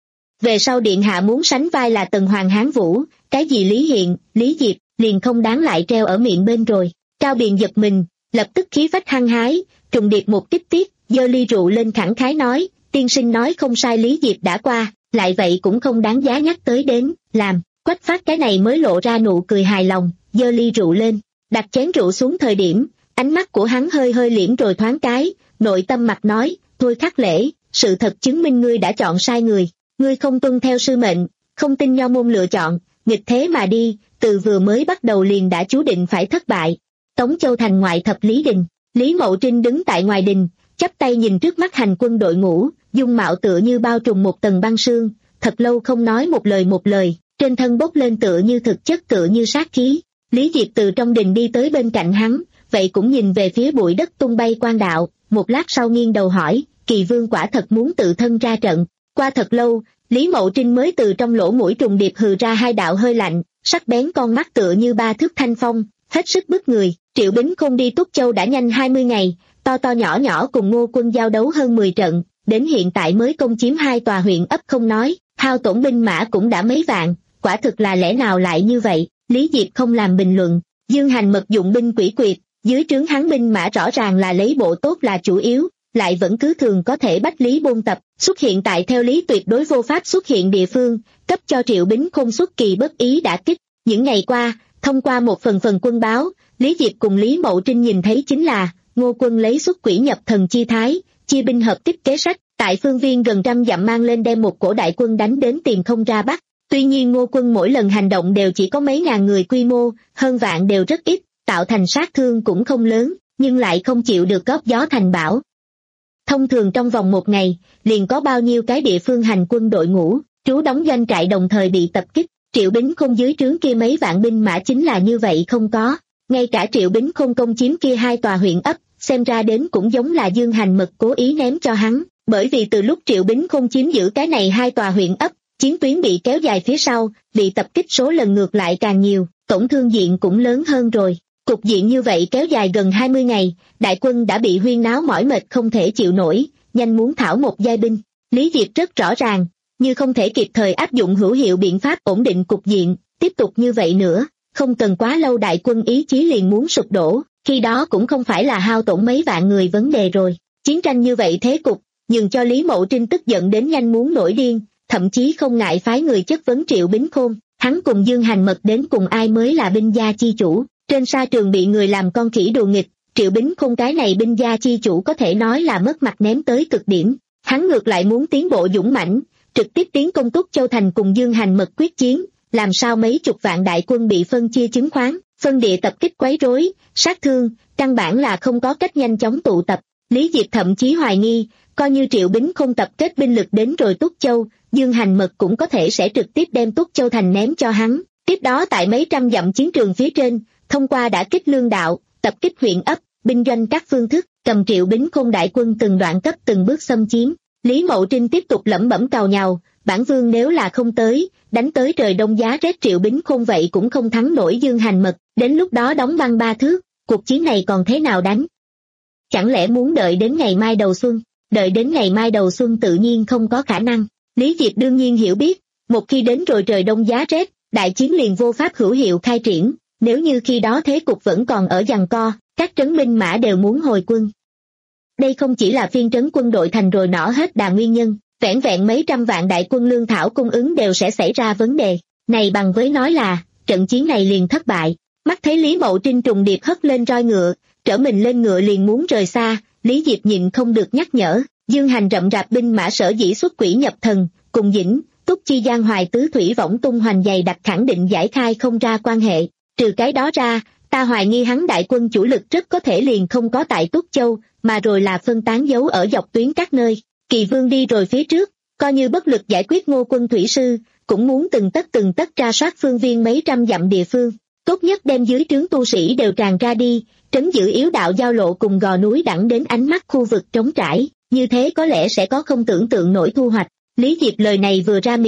Về sau điện hạ muốn sánh vai là Tần Hoàng Hán Vũ, cái gì Lý Hiện, Lý Diệp, liền không đáng lại treo ở miệng bên rồi. Cao Biền giật mình, lập tức khí phách hăng hái, trùng điệp một tiếp tiếp, giơ ly rượu lên khẳng khái nói, tiên sinh nói không sai, Lý Diệp đã qua, lại vậy cũng không đáng giá nhắc tới đến, làm. Quách Phát cái này mới lộ ra nụ cười hài lòng, giơ ly rượu lên, đặt chén rượu xuống thời điểm, ánh mắt của hắn hơi hơi liễm rồi thoáng cái, nội tâm mặt nói, thôi Khắc Lễ, sự thật chứng minh ngươi đã chọn sai người, ngươi không tuân theo sư mệnh, không tin nho môn lựa chọn, nghịch thế mà đi, từ vừa mới bắt đầu liền đã chú định phải thất bại. Tống Châu thành ngoại thập Lý Đình, Lý Mậu Trinh đứng tại ngoài đình, chắp tay nhìn trước mắt hành quân đội ngũ, dung mạo tựa như bao trùm một tầng băng sương, thật lâu không nói một lời một lời, trên thân bốc lên tựa như thực chất tựa như sát khí. Lý Diệp từ trong đình đi tới bên cạnh hắn, vậy cũng nhìn về phía bụi đất tung bay quan đạo, một lát sau nghiêng đầu hỏi, Kỳ Vương quả thật muốn tự thân ra trận. Qua thật lâu, Lý Mậu Trinh mới từ trong lỗ mũi trùng điệp hừ ra hai đạo hơi lạnh, sắc bén con mắt tựa như ba thước thanh phong, hết sức bức người. Triệu Bính Khôn đi Túc Châu đã nhanh hai mươi ngày, to to nhỏ nhỏ cùng Ngô Quân giao đấu hơn mười trận, đến hiện tại mới công chiếm hai tòa huyện ấp không nói, hao tổn binh mã cũng đã mấy vạn, quả thực là lẽ nào lại như vậy. Lý Diệp không làm bình luận, Dương Hành Mật dụng binh quỷ quyệt, dưới trướng hắn binh mã rõ ràng là lấy bộ tốt là chủ yếu, lại vẫn cứ thường có thể bách Lý Bôn tập, xuất hiện tại theo lý tuyệt đối vô pháp xuất hiện địa phương, cấp cho Triệu Bính Khôn xuất kỳ bất ý đả kích. Những ngày qua, thông qua một phần phần quân báo, Lý Diệp cùng Lý Mậu Trinh nhìn thấy chính là, Ngô Quân lấy xuất quỷ nhập thần chi thái, chia binh hợp tích kế sách, tại phương viên gần trăm dặm mang lên đem một cổ đại quân đánh đến tìm không ra bắt. Tuy nhiên Ngô Quân mỗi lần hành động đều chỉ có mấy ngàn người quy mô, hơn vạn đều rất ít, tạo thành sát thương cũng không lớn, nhưng lại không chịu được góp gió thành bão. Thông thường trong vòng một ngày, liền có bao nhiêu cái địa phương hành quân đội ngũ, trú đóng doanh trại đồng thời bị tập kích, Triệu Bính Khôn dưới trướng kia mấy vạn binh mã chính là như vậy không có. Ngay cả Triệu Bính Khôn công chiếm kia hai tòa huyện ấp, xem ra đến cũng giống là Dương Hành Mật cố ý ném cho hắn, bởi vì từ lúc Triệu Bính Khôn chiếm giữ cái này hai tòa huyện ấp, chiến tuyến bị kéo dài phía sau, bị tập kích số lần ngược lại càng nhiều, tổn thương diện cũng lớn hơn rồi. Cục diện như vậy kéo dài gần hai mươi ngày, đại quân đã bị huyên náo mỏi mệt không thể chịu nổi, nhanh muốn thảo một giai binh. Lý Diệp rất rõ ràng, như không thể kịp thời áp dụng hữu hiệu biện pháp ổn định cục diện, tiếp tục như vậy nữa, không cần quá lâu đại quân ý chí liền muốn sụp đổ, khi đó cũng không phải là hao tổn mấy vạn người vấn đề rồi. Chiến tranh như vậy thế cục, nhường cho Lý Mậu Trinh tức giận đến nhanh muốn nổi điên, thậm chí không ngại phái người chất vấn Triệu Bính Khôn, hắn cùng Dương Hành Mật đến cùng ai mới là binh gia chi chủ. Trên sa trường bị người làm con khỉ đùa nghịch, Triệu Bính Khôn cái này binh gia chi chủ có thể nói là mất mặt ném tới cực điểm. Hắn ngược lại muốn tiến bộ dũng mãnh, trực tiếp tiến công Túc Châu thành cùng Dương Hành Mật quyết chiến, làm sao mấy chục vạn đại quân bị phân chia chứng khoán, phân địa tập kích quấy rối, sát thương, căn bản là không có cách nhanh chóng tụ tập. Lý Diệp thậm chí hoài nghi, coi như Triệu Bính Khôn tập kết binh lực đến rồi Túc Châu, Dương Hành Mật cũng có thể sẽ trực tiếp đem Túc Châu thành ném cho hắn. Tiếp đó tại mấy trăm dặm chiến trường phía trên, thông qua đả kích lương đạo, tập kích huyện ấp, binh doanh các phương thức, cầm Triệu Bính Khôn đại quân từng đoạn cấp từng bước xâm chiếm. Lý Mậu Trinh tiếp tục lẩm bẩm cào nhào, bản vương nếu là không tới, đánh tới trời đông giá rét Triệu Bính Khôn vậy cũng không thắng nổi Dương Hành Mật, đến lúc đó đóng băng ba thước, cuộc chiến này còn thế nào đánh? Chẳng lẽ muốn đợi đến ngày mai đầu xuân? Đợi đến ngày mai đầu xuân tự nhiên không có khả năng. Lý Diệp đương nhiên hiểu biết, một khi đến rồi trời đông giá rét, đại chiến liền vô pháp hữu hiệu khai triển, nếu như khi đó thế cục vẫn còn ở giằng co, các trấn binh mã đều muốn hồi quân. Đây không chỉ là phiên trấn quân đội thành rồi nỏ hết đà nguyên nhân, vẻn vẹn mấy trăm vạn đại quân lương thảo cung ứng đều sẽ xảy ra vấn đề, này bằng với nói là, trận chiến này liền thất bại. Mắt thấy Lý Mậu Trinh trùng điệp hất lên roi ngựa, trở mình lên ngựa liền muốn rời xa, Lý Diệp nhịn không được nhắc nhở, Dương Hành rậm rạp binh mã sở dĩ xuất quỷ nhập thần, cùng Dĩnh, Túc Chi Giang Hoài tứ thủy võng tung hoành dày đặc khẳng định giải khai không ra quan hệ, trừ cái đó ra, ta hoài nghi hắn đại quân chủ lực rất có thể liền không có tại Túc Châu, mà rồi là phân tán giấu ở dọc tuyến các nơi. Kỳ Vương đi rồi phía trước, coi như bất lực giải quyết Ngô Quân thủy sư, cũng muốn từng tất từng tất tra soát phương viên mấy trăm dặm địa phương, tốt nhất đem dưới trướng tu sĩ đều tràn ra đi, trấn giữ yếu đạo giao lộ cùng gò núi đẳng đến ánh mắt khu vực trống trải, như thế có lẽ sẽ có không tưởng tượng nổi thu hoạch. Lý Diệp lời này vừa ra miệng,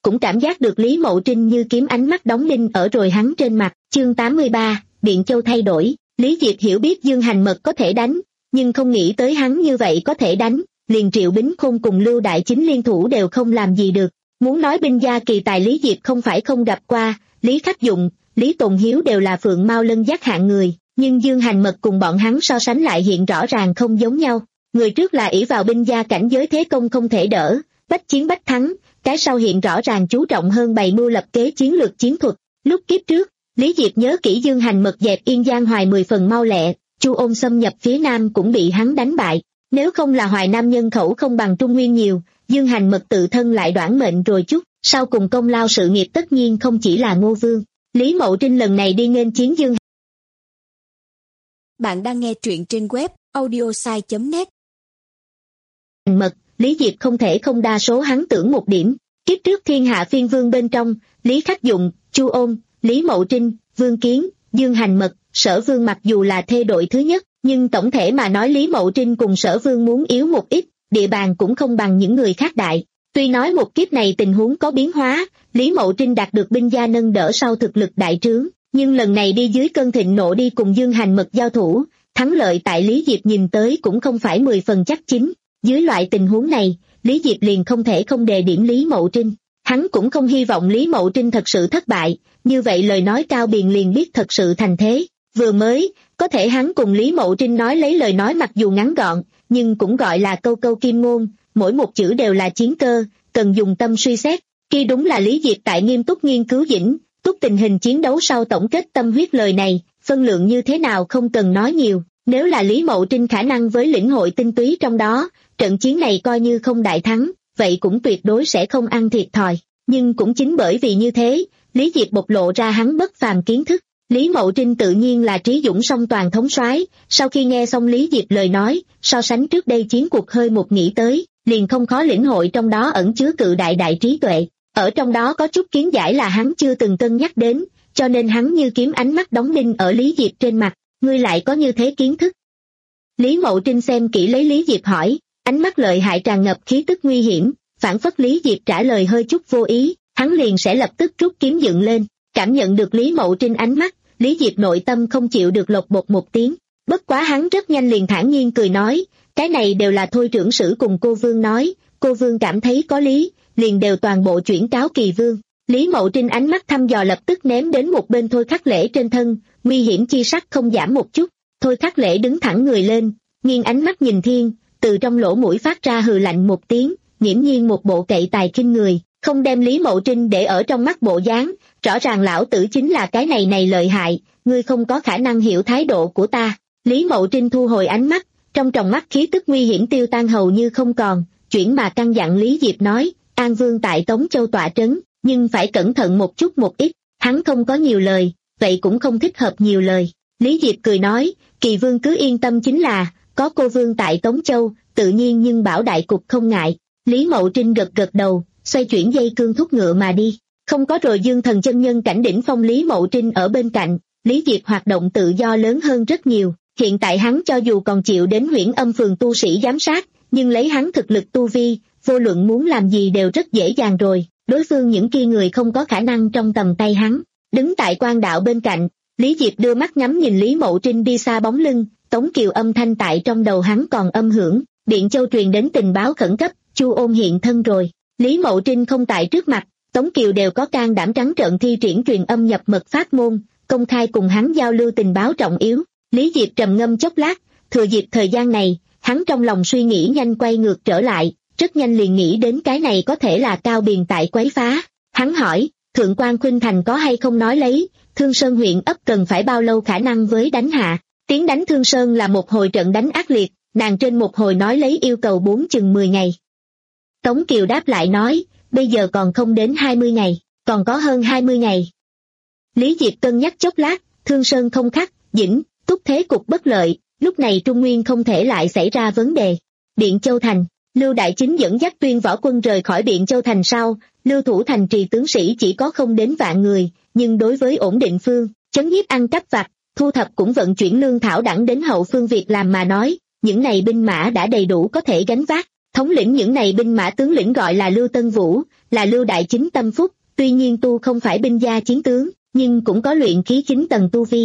cũng cảm giác được Lý Mậu Trinh như kiếm ánh mắt đóng đinh ở rồi hắn trên mặt. Chương tám mươi ba, Biện Châu thay đổi. Lý Diệp hiểu biết Dương Hành Mật có thể đánh, nhưng không nghĩ tới hắn như vậy có thể đánh, liền Triệu Bính Khôn cùng Lưu Đại Chính liên thủ đều không làm gì được. Muốn nói binh gia kỳ tài Lý Diệp không phải không gặp qua, Lý Khắc Dụng, Lý Tồn Hiếu đều là phượng mao lân giác hạng người, nhưng Dương Hành Mật cùng bọn hắn so sánh lại hiện rõ ràng không giống nhau. Người trước là ỷ vào binh gia cảnh giới thế công không thể đỡ, bách chiến bách thắng, cái sau hiện rõ ràng chú trọng hơn bày mưu lập kế chiến lược chiến thuật. Lúc kiếp trước, Lý Diệp nhớ kỹ Dương Hành Mật dẹp Yên Giang Hoài mười phần mau lẹ, Chu Ôn xâm nhập phía Nam cũng bị hắn đánh bại. Nếu không là Hoài Nam nhân khẩu không bằng Trung Nguyên nhiều, Dương Hành Mật tự thân lại đoản mệnh rồi chút, sau cùng công lao sự nghiệp tất nhiên không chỉ là Ngô Vương. Lý Mậu Trinh lần này đi nghênh chiến Dương. Bạn đang nghe truyện trên web audiosai chấm net. Hành Mật, Lý Diệp không thể không đa số hắn tưởng một điểm. Kiếp trước thiên hạ phiên vương bên trong, Lý Khắc Dụng, Chu Ôn, Lý Mậu Trinh, Vương Kiến, Dương Hành Mật, Sở Vương mặc dù là thê đội thứ nhất, nhưng tổng thể mà nói Lý Mậu Trinh cùng Sở Vương muốn yếu một ít, địa bàn cũng không bằng những người khác đại. Tuy nói một kiếp này tình huống có biến hóa, Lý Mậu Trinh đạt được binh gia nâng đỡ sau thực lực đại trướng, nhưng lần này đi dưới cơn thịnh nộ đi cùng Dương Hành Mật giao thủ, thắng lợi tại Lý Diệp nhìn tới cũng không phải mười phần chắc chín. Dưới loại tình huống này, Lý Diệp liền không thể không đề điểm Lý Mậu Trinh. Hắn cũng không hy vọng Lý Mậu Trinh thật sự thất bại, như vậy lời nói cao biền liền biết thật sự thành thế. Vừa mới, có thể hắn cùng Lý Mậu Trinh nói lấy lời nói mặc dù ngắn gọn, nhưng cũng gọi là câu câu kim ngôn, mỗi một chữ đều là chiến cơ, cần dùng tâm suy xét. Khi đúng là Lý Diệp tại nghiêm túc nghiên cứu dĩnh, túc tình hình chiến đấu sau tổng kết tâm huyết lời này, phân lượng như thế nào không cần nói nhiều. Nếu là Lý Mậu Trinh khả năng với lĩnh hội tinh túy trong đó, trận chiến này coi như không đại thắng, vậy cũng tuyệt đối sẽ không ăn thiệt thòi. Nhưng cũng chính bởi vì như thế, Lý Diệp bộc lộ ra hắn bất phàm kiến thức. Lý Mậu Trinh tự nhiên là trí dũng song toàn thống soái. Sau khi nghe xong Lý Diệp lời nói, so sánh trước đây chiến cuộc hơi một nghĩ tới, liền không khó lĩnh hội trong đó ẩn chứa cự đại đại trí tuệ. Ở trong đó có chút kiến giải là hắn chưa từng cân nhắc đến, cho nên hắn như kiếm ánh mắt đóng đinh ở Lý Diệp trên mặt. Ngươi lại có như thế kiến thức? Lý Mậu Trinh xem kỹ lấy Lý Diệp hỏi, ánh mắt lợi hại tràn ngập khí tức nguy hiểm, phản phất Lý Diệp trả lời hơi chút vô ý, hắn liền sẽ lập tức rút kiếm dựng lên. Cảm nhận được Lý Mậu Trinh ánh mắt, Lý Diệp nội tâm không chịu được lộc bột một tiếng, bất quá hắn rất nhanh liền thản nhiên cười nói, cái này đều là thôi trưởng sử cùng cô Vương nói, cô Vương cảm thấy có lý, liền đều toàn bộ chuyển cáo Kỳ Vương. Lý Mậu Trinh ánh mắt thăm dò lập tức ném đến một bên Thôi Khắc Lễ trên thân, nguy hiểm chi sắc không giảm một chút. Thôi Khắc Lễ đứng thẳng người lên, nghiêng ánh mắt nhìn thiên, từ trong lỗ mũi phát ra hừ lạnh một tiếng, nghiễm nhiên một bộ cậy tài khinh người, không đem Lý Mậu Trinh để ở trong mắt bộ dáng, rõ ràng lão tử chính là cái này này lợi hại, ngươi không có khả năng hiểu thái độ của ta. Lý Mậu Trinh thu hồi ánh mắt, trong tròng mắt khí tức nguy hiểm tiêu tan hầu như không còn, chuyển mà căn dặn Lý Diệp nói, An Vương tại Tống Châu tọa trấn, nhưng phải cẩn thận một chút một ít. Hắn không có nhiều lời, vậy cũng không thích hợp nhiều lời. Lý Diệp cười nói, Kỳ Vương cứ yên tâm chính là, có cô Vương tại Tống Châu, tự nhiên nhưng bảo đại cục không ngại. Lý Mậu Trinh gật gật đầu, xoay chuyển dây cương thúc ngựa mà đi. Không có rồi Dương Thần chân nhân cảnh đỉnh phong Lý Mậu Trinh ở bên cạnh, Lý Diệp hoạt động tự do lớn hơn rất nhiều. Hiện tại hắn cho dù còn chịu đến Huyễn Âm phường tu sĩ giám sát, nhưng lấy hắn thực lực tu vi, vô luận muốn làm gì đều rất dễ dàng rồi. Đối phương những kia người không có khả năng trong tầm tay hắn. Đứng tại quan đạo bên cạnh, Lý Diệp đưa mắt ngắm nhìn Lý Mậu Trinh đi xa bóng lưng, Tống Kiều âm thanh tại trong đầu hắn còn âm hưởng, Điện Châu truyền đến tình báo khẩn cấp, Chu Ôn hiện thân rồi. Lý Mậu Trinh không tại trước mặt, Tống Kiều đều có can đảm trắng trợn thi triển truyền âm nhập mật pháp môn, công khai cùng hắn giao lưu tình báo trọng yếu. Lý Diệp trầm ngâm chốc lát, thừa dịp thời gian này, hắn trong lòng suy nghĩ nhanh quay ngược trở lại, rất nhanh liền nghĩ đến cái này có thể là Cao Biền tại quấy phá. Hắn hỏi, Thượng quan Khuynh Thành có hay không nói lấy, Thương Sơn huyện ấp cần phải bao lâu khả năng với đánh hạ. Tiến đánh Thương Sơn là một hồi trận đánh ác liệt, nàng trên một hồi nói lấy yêu cầu bốn chừng mười ngày. Tống Kiều đáp lại nói, bây giờ còn không đến hai mươi ngày, còn có hơn hai mươi ngày. Lý Diệp cân nhắc chốc lát, Thương Sơn không khắc, dĩnh, túc thế cục bất lợi, lúc này Trung Nguyên không thể lại xảy ra vấn đề. Biện Châu Thành, Lưu Đại Chính dẫn dắt tuyên võ quân rời khỏi Biện Châu Thành sau, lưu thủ thành trì tướng sĩ chỉ có không đến vạn người, nhưng đối với ổn định phương, chấn nhiếp ăn cắp vặt, thu thập cũng vận chuyển lương thảo đẳng đến hậu phương việc làm mà nói, những này binh mã đã đầy đủ có thể gánh vác. Thống lĩnh những này binh mã tướng lĩnh gọi là Lưu Tân Vũ, là Lưu đại chính tâm phúc, tuy nhiên tu không phải binh gia chiến tướng, nhưng cũng có luyện khí chín tầng tu vi.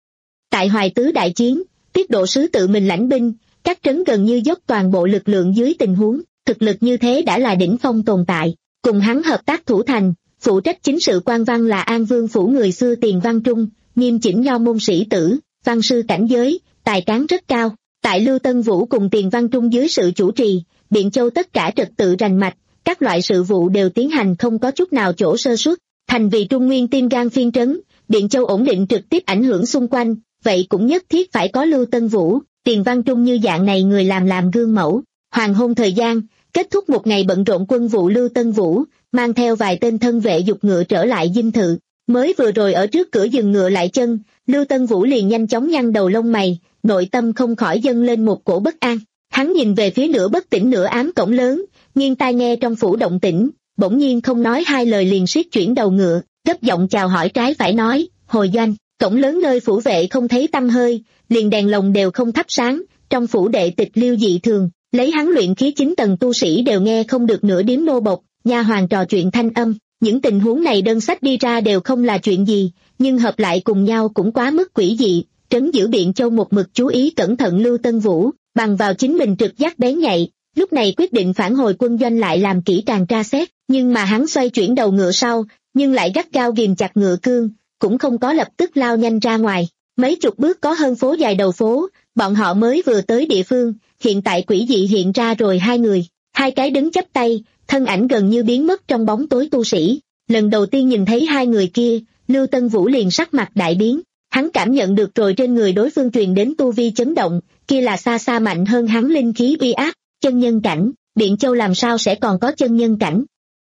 Tại Hoài Tứ đại chiến, Tiết Độ sứ tự mình lãnh binh, các trấn gần như dốc toàn bộ lực lượng dưới tình huống, thực lực như thế đã là đỉnh phong tồn tại. Cùng hắn hợp tác thủ thành, phụ trách chính sự quan văn là An Vương phủ người xưa Tiền Văn Trung, nghiêm chỉnh nho môn sĩ tử, văn sư cảnh giới, tài cán rất cao. Tại Lưu Tân Vũ cùng Tiền Văn Trung dưới sự chủ trì, Biện Châu tất cả trật tự rành mạch, các loại sự vụ đều tiến hành không có chút nào chỗ sơ suất. Thành vì Trung Nguyên tim gan phiên trấn, Biện Châu ổn định trực tiếp ảnh hưởng xung quanh, vậy cũng nhất thiết phải có Lưu Tân Vũ, Tiền Văn Trung như dạng này người làm làm gương mẫu. Hoàng hôn thời gian, kết thúc một ngày bận rộn quân vụ, Lưu Tân Vũ mang theo vài tên thân vệ dục ngựa trở lại dinh thự. Mới vừa rồi ở trước cửa dừng ngựa lại chân, Lưu Tân Vũ liền nhanh chóng nhăn đầu lông mày, nội tâm không khỏi dâng lên một cổ bất an. Hắn nhìn về phía nửa bất tỉnh nửa ám cổng lớn, nghiêng tai nghe trong phủ động tĩnh, bỗng nhiên không nói hai lời liền siết chuyển đầu ngựa, gấp giọng chào hỏi trái phải nói, hồi doanh. Cổng lớn nơi phủ vệ không thấy tăm hơi, liền đèn lồng đều không thắp sáng, trong phủ đệ tịch liêu dị thường, lấy hắn luyện khí chín tầng tu sĩ đều nghe không được nửa điếm nô bộc, nha hoàn trò chuyện thanh âm. Những tình huống này đơn sách đi ra đều không là chuyện gì, nhưng hợp lại cùng nhau cũng quá mức quỷ dị. Trấn giữ Biện Châu một mực chú ý cẩn thận Lưu Tân Vũ, bằng vào chính mình trực giác bén nhạy, lúc này quyết định phản hồi quân doanh lại làm kỹ càng tra xét, nhưng mà hắn xoay chuyển đầu ngựa sau, nhưng lại gắt gao ghìm chặt ngựa cương, cũng không có lập tức lao nhanh ra ngoài. Mấy chục bước có hơn phố dài đầu phố, bọn họ mới vừa tới địa phương, hiện tại quỷ dị hiện ra rồi hai người, hai cái đứng chắp tay, thân ảnh gần như biến mất trong bóng tối tu sĩ. Lần đầu tiên nhìn thấy hai người kia, Lưu Tân Vũ liền sắc mặt đại biến, hắn cảm nhận được rồi trên người đối phương truyền đến tu vi chấn động, kia là xa xa mạnh hơn hắn linh khí uy áp, chân nhân cảnh. Biện Châu làm sao sẽ còn có chân nhân cảnh?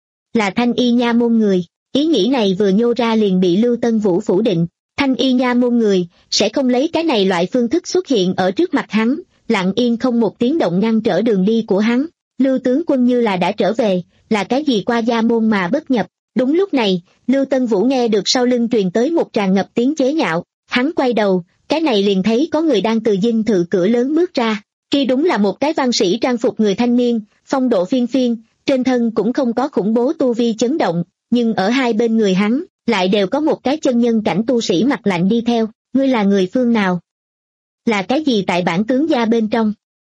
Là Thanh Y nha môn người. Ý nghĩ này vừa nhô ra liền bị Lưu Tân Vũ phủ định. Thanh Y nha môn người sẽ không lấy cái này loại phương thức xuất hiện ở trước mặt hắn, lặng yên không một tiếng động ngăn trở đường đi của hắn. Lưu tướng quân như là đã trở về, là cái gì qua gia môn mà bất nhập? Đúng lúc này, Lưu Tân Vũ nghe được sau lưng truyền tới một tràn ngập tiếng chế nhạo, hắn quay đầu, cái này liền thấy có người đang từ dinh thự cửa lớn bước ra. Kia đúng là một cái văn sĩ trang phục người thanh niên, phong độ phiên phiên, trên thân cũng không có khủng bố tu vi chấn động, nhưng ở hai bên người hắn, lại đều có một cái chân nhân cảnh tu sĩ mặt lạnh đi theo. Ngươi là người phương nào? Là cái gì tại bản tướng gia bên trong?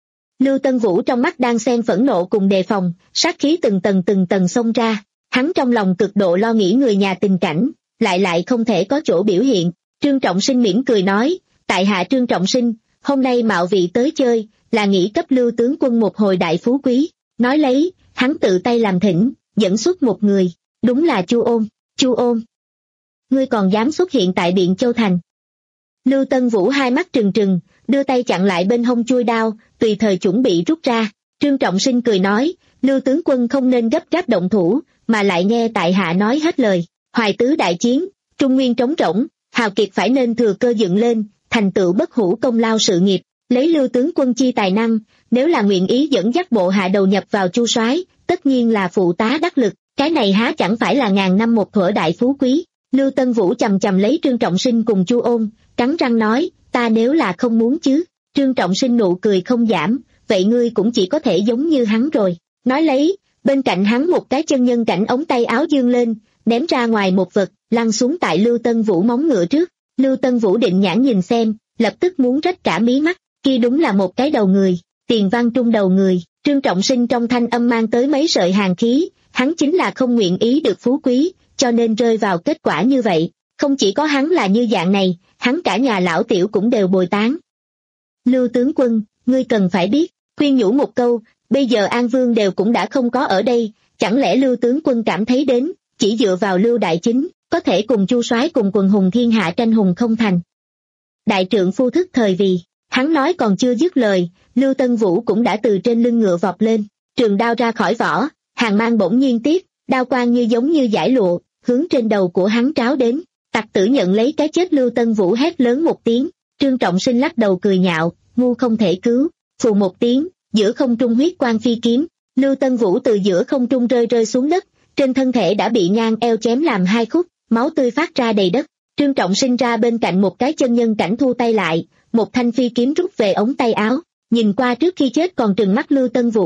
Lưu Tân Vũ trong mắt đang xen phẫn nộ cùng đề phòng, sát khí từng tầng từng tầng xông ra, hắn trong lòng cực độ lo nghĩ người nhà tình cảnh, lại lại không thể có chỗ biểu hiện. Trương Trọng Sinh mỉm cười nói, tại hạ Trương Trọng Sinh, hôm nay mạo vị tới chơi, là nghĩ cấp Lưu tướng quân một hồi đại phú quý. Nói lấy, hắn tự tay làm thỉnh, dẫn xuất một người, đúng là Chu Ôn. Chu Ôn, ngươi còn dám xuất hiện tại Biện Châu thành? Lưu Tân Vũ hai mắt trừng trừng, đưa tay chặn lại bên hông chuôi đao, tùy thời chuẩn bị rút ra. Trương Trọng Sinh cười nói, Lưu tướng quân không nên gấp gáp động thủ, mà lại nghe tại hạ nói hết lời. Hoài Tứ đại chiến, Trung Nguyên trống rỗng, hào kiệt phải nên thừa cơ dựng lên, thành tựu bất hủ công lao sự nghiệp. Lấy Lưu tướng quân chi tài năng, nếu là nguyện ý dẫn dắt bộ hạ đầu nhập vào Chu soái, tất nhiên là phụ tá đắc lực, cái này há chẳng phải là ngàn năm một thuở đại phú quý. Lưu Tân Vũ chầm chầm lấy Trương Trọng Sinh cùng Chu Ôn, cắn răng nói, ta nếu là không muốn chứ. Trương Trọng Sinh nụ cười không giảm, vậy ngươi cũng chỉ có thể giống như hắn rồi. Nói lấy, bên cạnh hắn một cái chân nhân cảnh ống tay áo dương lên, ném ra ngoài một vật, lăn xuống tại Lưu Tân Vũ móng ngựa trước. Lưu Tân Vũ định nhãn nhìn xem, lập tức muốn rách cả mí mắt, kia đúng là một cái đầu người, Tiền Văn Trung đầu người. Trương Trọng Sinh trong thanh âm mang tới mấy sợi hàn khí, hắn chính là không nguyện ý được phú quý, cho nên rơi vào kết quả như vậy. Không chỉ có hắn là như dạng này, hắn cả nhà lão tiểu cũng đều bồi tán. Lưu tướng quân, ngươi cần phải biết, khuyên nhủ một câu, bây giờ An Vương đều cũng đã không có ở đây, chẳng lẽ Lưu tướng quân cảm thấy đến, chỉ dựa vào Lưu đại chính, có thể cùng Chu soái cùng quần hùng thiên hạ tranh hùng không thành? Đại trượng phu thức thời vì, hắn nói còn chưa dứt lời, Lưu Tân Vũ cũng đã từ trên lưng ngựa vọt lên, trường đao ra khỏi vỏ, hàng mang bỗng nhiên tiếp, đao quang như giống như dải lụa, hướng trên đầu của hắn tráo đến. Tặc tử nhận lấy cái chết. Lưu Tân Vũ hét lớn một tiếng, Trương Trọng Sinh lắc đầu cười nhạo, ngu không thể cứu. Phù một tiếng, giữa không trung huyết quang phi kiếm, Lưu Tân Vũ từ giữa không trung rơi rơi xuống đất, trên thân thể đã bị ngang eo chém làm hai khúc, máu tươi phát ra đầy đất. Trương Trọng Sinh ra bên cạnh một cái chân nhân cảnh thu tay lại, một thanh phi kiếm rút về ống tay áo, nhìn qua trước khi chết còn trừng mắt Lưu Tân Vũ,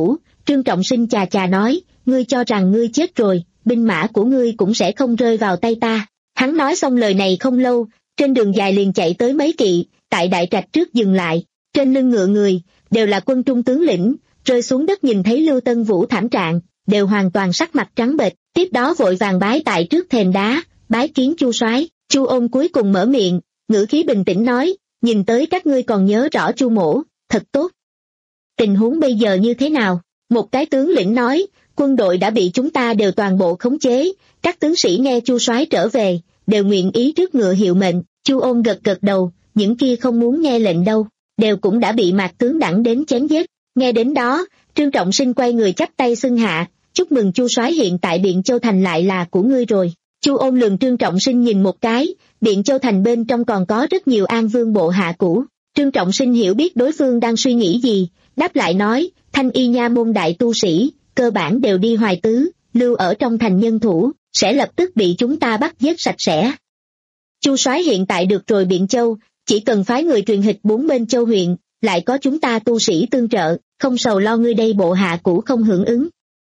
Trương Trọng Sinh chà chà nói, ngươi cho rằng ngươi chết rồi, binh mã của ngươi cũng sẽ không rơi vào tay ta. Hắn nói xong lời này không lâu, trên đường dài liền chạy tới mấy kỵ, tại đại trạch trước dừng lại, trên lưng ngựa người, đều là quân trung tướng lĩnh, rơi xuống đất nhìn thấy Lưu Tân Vũ thảm trạng, đều hoàn toàn sắc mặt trắng bệch, tiếp đó vội vàng bái tại trước thềm đá, bái kiến Chu soái. Chu Ôn cuối cùng mở miệng, ngữ khí bình tĩnh nói, nhìn tới các ngươi còn nhớ rõ Chu mỗ, thật tốt. Tình huống bây giờ như thế nào? Một cái tướng lĩnh nói, quân đội đã bị chúng ta đều toàn bộ khống chế, các tướng sĩ nghe Chu soái trở về, đều nguyện ý trước ngựa hiệu mệnh. Chu Ôn gật gật đầu, những kia không muốn nghe lệnh đâu, đều cũng đã bị Mạc tướng đẳng đến chém giết. Nghe đến đó, Trương Trọng Sinh quay người chắp tay xưng hạ, chúc mừng Chu soái, hiện tại Biện Châu thành lại là của ngươi rồi. Chu Ôn lườm Trương Trọng Sinh nhìn một cái, Biện Châu thành bên trong còn có rất nhiều An Vương bộ hạ cũ. Trương Trọng Sinh hiểu biết đối phương đang suy nghĩ gì, đáp lại nói, Thanh Y nha môn đại tu sĩ, cơ bản đều đi Hoài Tứ, lưu ở trong thành nhân thủ, sẽ lập tức bị chúng ta bắt giết sạch sẽ. Chu soái hiện tại được rồi Biện Châu, chỉ cần phái người truyền hịch bốn bên châu huyện, lại có chúng ta tu sĩ tương trợ, không sầu lo ngươi đây bộ hạ cũ không hưởng ứng.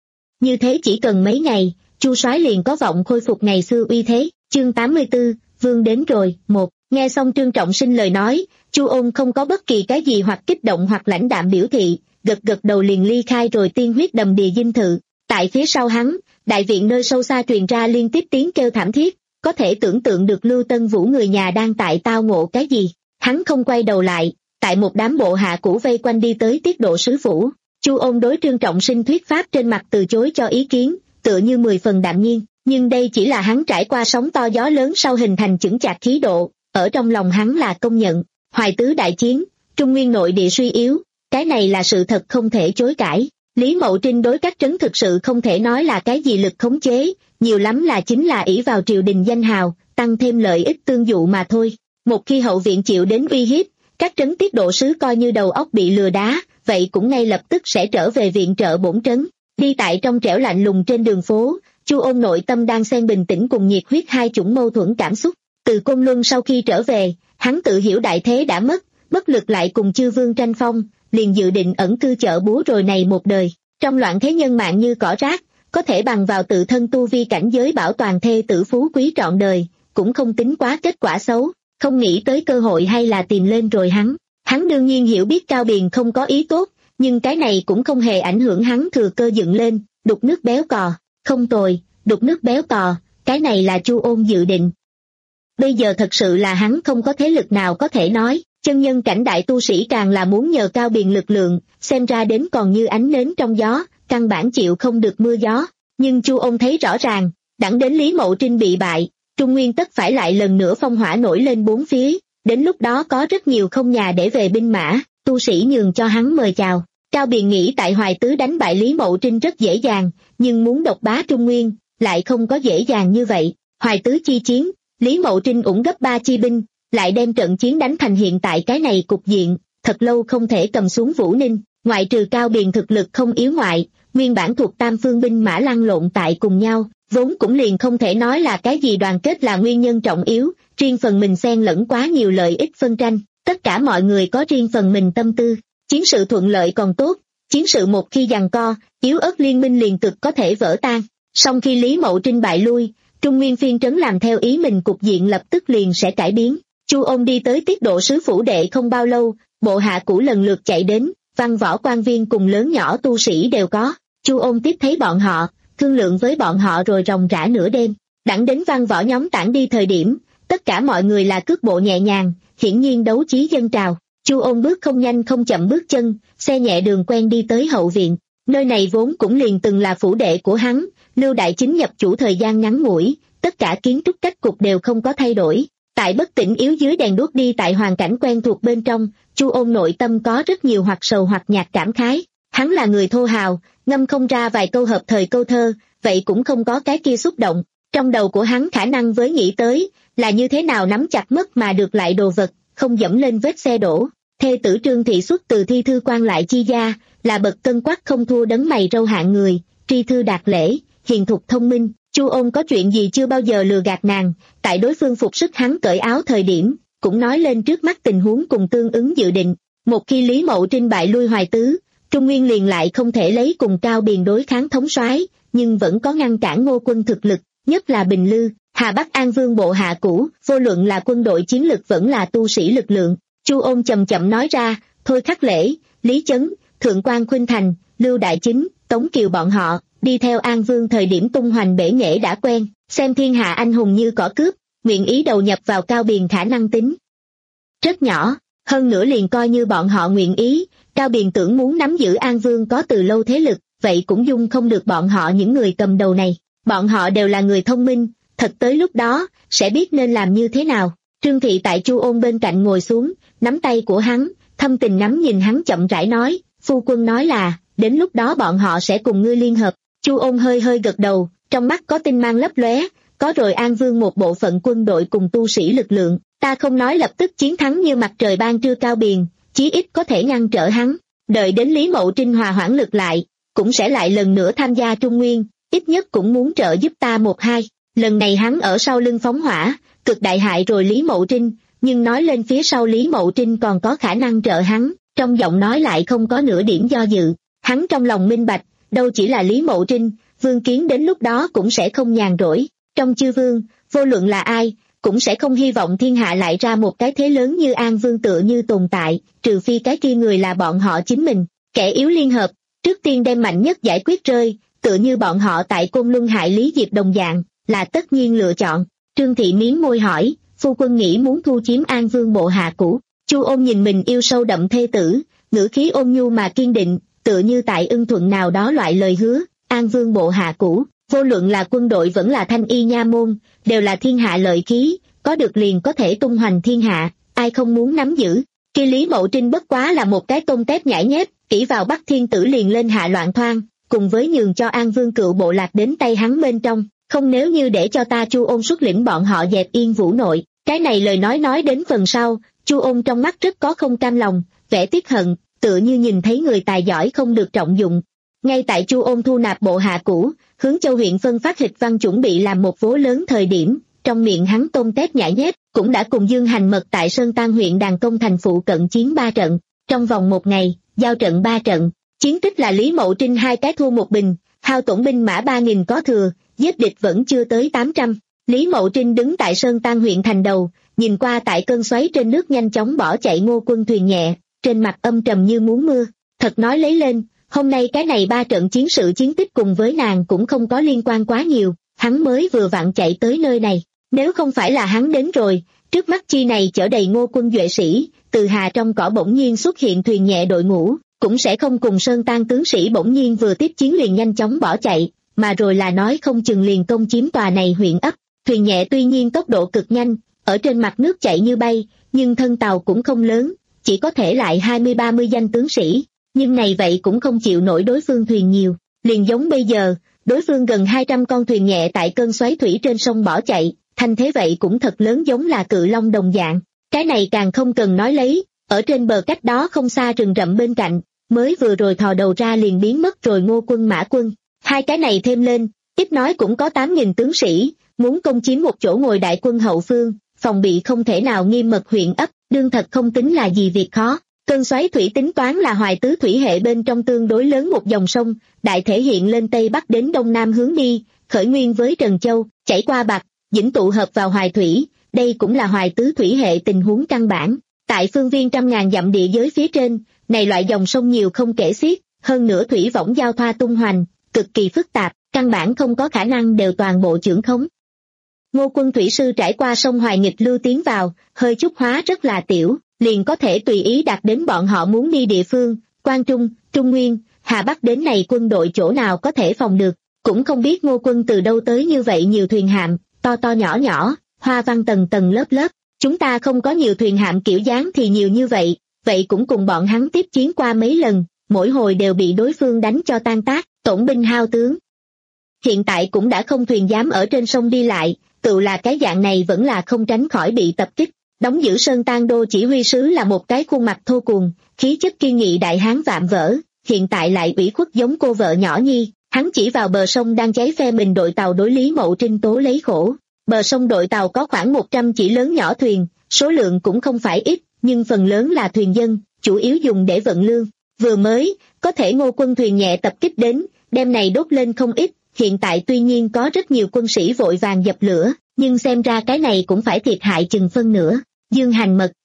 Như thế chỉ cần mấy ngày, Chu soái liền có vọng khôi phục ngày xưa uy thế. Chương tám mươi tư, Vương đến rồi. Một, nghe xong Trương Trọng Sinh lời nói, Chu Ôn không có bất kỳ cái gì hoặc kích động hoặc lãnh đạm biểu thị, gật gật đầu liền ly khai rồi tiên huyết đầm đìa dinh thự. Tại phía sau hắn, đại viện nơi sâu xa truyền ra liên tiếp tiếng kêu thảm thiết, có thể tưởng tượng được Lưu Tân Vũ người nhà đang tại tao ngộ cái gì. Hắn không quay đầu lại, tại một đám bộ hạ cũ vây quanh đi tới tiết độ sứ phủ. Chu Ôn đối Trương Trọng Sinh thuyết pháp trên mặt từ chối cho ý kiến, tựa như mười phần đạm nhiên, nhưng đây chỉ là hắn trải qua sóng to gió lớn sau hình thành chững chạc khí độ, ở trong lòng hắn là công nhận. Hoài Tứ đại chiến, Trung Nguyên nội địa suy yếu, cái này là sự thật không thể chối cãi. Lý Mậu Trinh đối các trấn thực sự không thể nói là cái gì lực khống chế, nhiều lắm là chính là ỷ vào triều đình danh hào, tăng thêm lợi ích tương dụ mà thôi. Một khi hậu viện chịu đến uy hiếp, các trấn tiết độ sứ coi như đầu óc bị lừa đá, vậy cũng ngay lập tức sẽ trở về viện trợ bổn trấn. Đi tại trong trẻo lạnh lùng trên đường phố, Chu Ôn nội tâm đang xen bình tĩnh cùng nhiệt huyết hai chủng mâu thuẫn cảm xúc. Từ Côn Luân sau khi trở về, hắn tự hiểu đại thế đã mất, bất lực lại cùng chư vương tranh phong, liền dự định ẩn cư chợ búa rồi này một đời. Trong loạn thế nhân mạng như cỏ rác, có thể bằng vào tự thân tu vi cảnh giới bảo toàn thê tử phú quý trọn đời, cũng không tính quá kết quả xấu. Không nghĩ tới cơ hội hay là tìm lên rồi hắn. Hắn đương nhiên hiểu biết Cao Biền không có ý tốt, nhưng cái này cũng không hề ảnh hưởng hắn thừa cơ dựng lên, đục nước béo cò. Không tồi, đục nước béo cò, cái này là Chu Ôn dự định. Bây giờ thật sự là hắn không có thế lực nào có thể nói, chân nhân cảnh đại tu sĩ càng là muốn nhờ Cao Biền lực lượng, xem ra đến còn như ánh nến trong gió, căn bản chịu không được mưa gió. Nhưng Chu Ôn thấy rõ ràng, đẳng đến Lý Mậu Trinh bị bại, Trung Nguyên tất phải lại lần nữa phong hỏa nổi lên bốn phía, đến lúc đó có rất nhiều không nhà để về binh mã, tu sĩ nhường cho hắn mời chào. Cao Biền nghĩ tại Hoài Tứ đánh bại Lý Mậu Trinh rất dễ dàng, nhưng muốn độc bá Trung Nguyên, lại không có dễ dàng như vậy. Hoài Tứ chi chiến, Lý Mậu Trinh ủng gấp ba chi binh, lại đem trận chiến đánh thành hiện tại cái này cục diện, thật lâu không thể cầm xuống Vũ Ninh, ngoại trừ Cao Biền thực lực không yếu ngoại, nguyên bản thuộc tam phương binh mã lăn lộn tại cùng nhau, vốn cũng liền không thể nói là cái gì đoàn kết là nguyên nhân trọng yếu, riêng phần mình xen lẫn quá nhiều lợi ích phân tranh, tất cả mọi người có riêng phần mình tâm tư, chiến sự thuận lợi còn tốt, chiến sự một khi giằng co, yếu ớt liên minh liền cực có thể vỡ tan. Song khi Lý Mậu Trinh bại lui, Trung Nguyên phiên trấn làm theo ý mình cục diện lập tức liền sẽ cải biến. Chu Ôn đi tới tiết độ sứ phủ đệ không bao lâu, bộ hạ cũ lần lượt chạy đến, văn võ quan viên cùng lớn nhỏ tu sĩ đều có. Chu Ôn tiếp thấy bọn họ, thương lượng với bọn họ rồi ròng rã nửa đêm. Đẳng đến văn võ nhóm tản đi thời điểm, tất cả mọi người là cước bộ nhẹ nhàng, hiển nhiên đấu chí dân trào. Chu Ôn bước không nhanh không chậm bước chân, xe nhẹ đường quen đi tới hậu viện. Nơi này vốn cũng liền từng là phủ đệ của hắn, Lưu Đại Chính nhập chủ thời gian ngắn ngủi, tất cả kiến trúc cách cục đều không có thay đổi. Tại bất tỉnh yếu dưới đèn đuốc đi tại hoàn cảnh quen thuộc bên trong, Chu Ôn nội tâm có rất nhiều hoặc sầu hoặc nhạt cảm khái. Hắn là người thô hào, ngâm không ra vài câu hợp thời câu thơ, vậy cũng không có cái kia xúc động. Trong đầu của hắn khả năng với nghĩ tới, là như thế nào nắm chặt mất mà được lại đồ vật, không dẫm lên vết xe đổ. Thê tử Trương Thị xuất từ thi thư quan lại chi gia, là bậc cân quắc không thua đấng mày râu hạng người, tri thư đạt lễ, hiền thục thông minh. Chu Ôn có chuyện gì chưa bao giờ lừa gạt nàng, tại đối phương phục sức hắn cởi áo thời điểm, cũng nói lên trước mắt tình huống cùng tương ứng dự định. Một khi Lý Mậu Trinh bại lui Hoài Tứ, Trung Nguyên liền lại không thể lấy cùng Cao Biền đối kháng thống soái, nhưng vẫn có ngăn cản Ngô quân thực lực, nhất là Bình Lư, Hà Bắc An Vương bộ hạ cũ, vô luận là quân đội chiến lực vẫn là tu sĩ lực lượng. Chu Ôn chậm chậm nói ra, Thôi Khắc Lễ, Lý Chấn, Thượng quan Khuynh Thành, Lưu Đại Chính, Tống Kiều bọn họ, đi theo An Vương thời điểm tung hoành bể nghệ đã quen, xem thiên hạ anh hùng như cỏ cướp, nguyện ý đầu nhập vào Cao Biền khả năng tính rất nhỏ, hơn nữa liền coi như bọn họ nguyện ý, Cao Biền tưởng muốn nắm giữ An Vương có từ lâu thế lực, vậy cũng dung không được bọn họ những người cầm đầu này, bọn họ đều là người thông minh, thật tới lúc đó, sẽ biết nên làm như thế nào. Trương Thị tại Chu Ôn bên cạnh ngồi xuống, nắm tay của hắn, thâm tình ngắm nhìn hắn chậm rãi nói, phu quân nói là, đến lúc đó bọn họ sẽ cùng ngươi liên hợp. Chu Ôn hơi hơi gật đầu, trong mắt có tinh mang lấp lóe, có rồi An Vương một bộ phận quân đội cùng tu sĩ lực lượng, ta không nói lập tức chiến thắng như mặt trời ban trưa Cao Biền, chí ít có thể ngăn trở hắn, đợi đến Lý Mậu Trinh hòa hoãn lực lại, cũng sẽ lại lần nữa tham gia Trung Nguyên, ít nhất cũng muốn trợ giúp ta một hai. Lần này hắn ở sau lưng phóng hỏa, cực đại hại rồi Lý Mậu Trinh, nhưng nói lên phía sau Lý Mậu Trinh còn có khả năng trợ hắn, trong giọng nói lại không có nửa điểm do dự. Hắn trong lòng minh bạch, đâu chỉ là Lý Mậu Trinh, Vương Kiến đến lúc đó cũng sẽ không nhàn rỗi. Trong chư vương, vô luận là ai, cũng sẽ không hy vọng thiên hạ lại ra một cái thế lớn như An Vương tựa như tồn tại, trừ phi cái kia người là bọn họ chính mình. Kẻ yếu liên hợp, trước tiên đem mạnh nhất giải quyết rơi, tựa như bọn họ tại Côn Luân hại Lý Diệp đồng dạng, là tất nhiên lựa chọn. Trương Thị miếm môi hỏi, phu quân nghĩ muốn thu chiếm An Vương bộ hạ cũ. Chu Ôn nhìn mình yêu sâu đậm thê tử, ngữ khí ôn nhu mà kiên định, tựa như tại ưng thuận nào đó loại lời hứa. An Vương bộ hạ cũ, vô luận là quân đội vẫn là thanh y nha môn, đều là thiên hạ lợi khí, có được liền có thể tung hoành thiên hạ, ai không muốn nắm giữ. Kia Lý Mậu Trinh bất quá là một cái tôm tép nhảy nhép, ỷ vào Bắc Thiên Tử liền lên hạ loạn thoang, cùng với nhường cho An Vương cựu bộ lạc đến tay hắn bên trong, không nếu như để cho ta Chu Ôn xuất lĩnh bọn họ dẹp yên Vũ Nội. Cái này lời nói nói đến phần sau, Chu Ôn trong mắt rất có không cam lòng, vẻ tiếc hận, tựa như nhìn thấy người tài giỏi không được trọng dụng. Ngay tại Chu Ôn thu nạp bộ hạ cũ, hướng Châu huyện phân phát hịch văn chuẩn bị làm một vố lớn thời điểm, trong miệng hắn tôm tép nhảy nhép, cũng đã cùng Dương Hành Mật tại Sơn Tan huyện Đàn Công thành phụ cận chiến ba trận, trong vòng một ngày, giao trận ba trận, chiến tích là Lý Mậu Trinh hai cái thua một bình, hao tổn binh mã ba nghìn có thừa, giết địch vẫn chưa tới tám trăm. Lý Mậu Trinh đứng tại Sơn Tan huyện thành đầu, nhìn qua tại cơn xoáy trên nước nhanh chóng bỏ chạy Ngô quân thuyền nhẹ, trên mặt âm trầm như muốn mưa. Thật nói lấy lên, hôm nay cái này ba trận chiến sự chiến tích cùng với nàng cũng không có liên quan quá nhiều, hắn mới vừa vặn chạy tới nơi này. Nếu không phải là hắn đến rồi, trước mắt chi này chở đầy Ngô quân duệ sĩ, từ hà trong cỏ bỗng nhiên xuất hiện thuyền nhẹ đội ngũ, cũng sẽ không cùng Sơn Tan tướng sĩ bỗng nhiên vừa tiếp chiến liền nhanh chóng bỏ chạy, mà rồi là nói không chừng liền công chiếm tòa này huyện ấp. Thuyền nhẹ tuy nhiên tốc độ cực nhanh, ở trên mặt nước chạy như bay, nhưng thân tàu cũng không lớn, chỉ có thể lại hai mươi ba mươi danh tướng sĩ, nhưng này vậy cũng không chịu nổi đối phương thuyền nhiều. Liền giống bây giờ, đối phương gần hai trăm con thuyền nhẹ tại cơn xoáy thủy trên sông bỏ chạy, thanh thế vậy cũng thật lớn giống là cự long đồng dạng. Cái này càng không cần nói lấy, ở trên bờ cách đó không xa rừng rậm bên cạnh, mới vừa rồi thò đầu ra liền biến mất rồi Ngô quân Mã quân. Hai cái này thêm lên, ít nói cũng có tám nghìn tướng sĩ, muốn công chiếm một chỗ ngồi đại quân hậu phương, phòng bị không thể nào nghiêm mật huyện ấp, đương thật không tính là gì việc khó. Cơn xoáy thủy tính toán là Hoài Tứ thủy hệ bên trong tương đối lớn một dòng sông, đại thể hiện lên tây bắc đến đông nam hướng đi, khởi nguyên với Trần Châu, chảy qua Bạc, Dĩnh tụ hợp vào Hoài Thủy, đây cũng là Hoài Tứ thủy hệ tình huống căn bản. Tại phương viên trăm ngàn dặm địa giới phía trên, này loại dòng sông nhiều không kể xiết, hơn nữa thủy võng giao thoa tung hoành, cực kỳ phức tạp, căn bản không có khả năng đều toàn bộ trưởng khống. Ngô quân thủy sư trải qua sông Hoài nghịch lưu tiến vào, hơi chút hóa rất là tiểu, liền có thể tùy ý đạt đến bọn họ muốn đi địa phương, Quan Trung, Trung Nguyên, Hà Bắc đến này quân đội chỗ nào có thể phòng được, cũng không biết Ngô quân từ đâu tới như vậy nhiều thuyền hạm, to to nhỏ nhỏ, hoa văn tầng tầng lớp lớp, chúng ta không có nhiều thuyền hạm kiểu dáng thì nhiều như vậy, vậy cũng cùng bọn hắn tiếp chiến qua mấy lần, mỗi hồi đều bị đối phương đánh cho tan tác, tổn binh hao tướng. Hiện tại cũng đã không thuyền dám ở trên sông đi lại, tự là cái dạng này vẫn là không tránh khỏi bị tập kích. Đóng giữ Sơn Tan đô chỉ huy sứ là một cái khuôn mặt thô cuồng, khí chất kiên nghị đại hán vạm vỡ, hiện tại lại ủy khuất giống cô vợ nhỏ nhi, hắn chỉ vào bờ sông đang cháy phe mình đội tàu đối Lý Mậu Trinh tố lấy khổ. Bờ sông đội tàu có khoảng một trăm chỉ lớn nhỏ thuyền, số lượng cũng không phải ít, nhưng phần lớn là thuyền dân, chủ yếu dùng để vận lương. Vừa mới, có thể Ngô quân thuyền nhẹ tập kích đến, đem này đốt lên không ít, hiện tại tuy nhiên có rất nhiều quân sĩ vội vàng dập lửa, nhưng xem ra cái này cũng phải thiệt hại chừng phân nữa. Dương Hành Mật.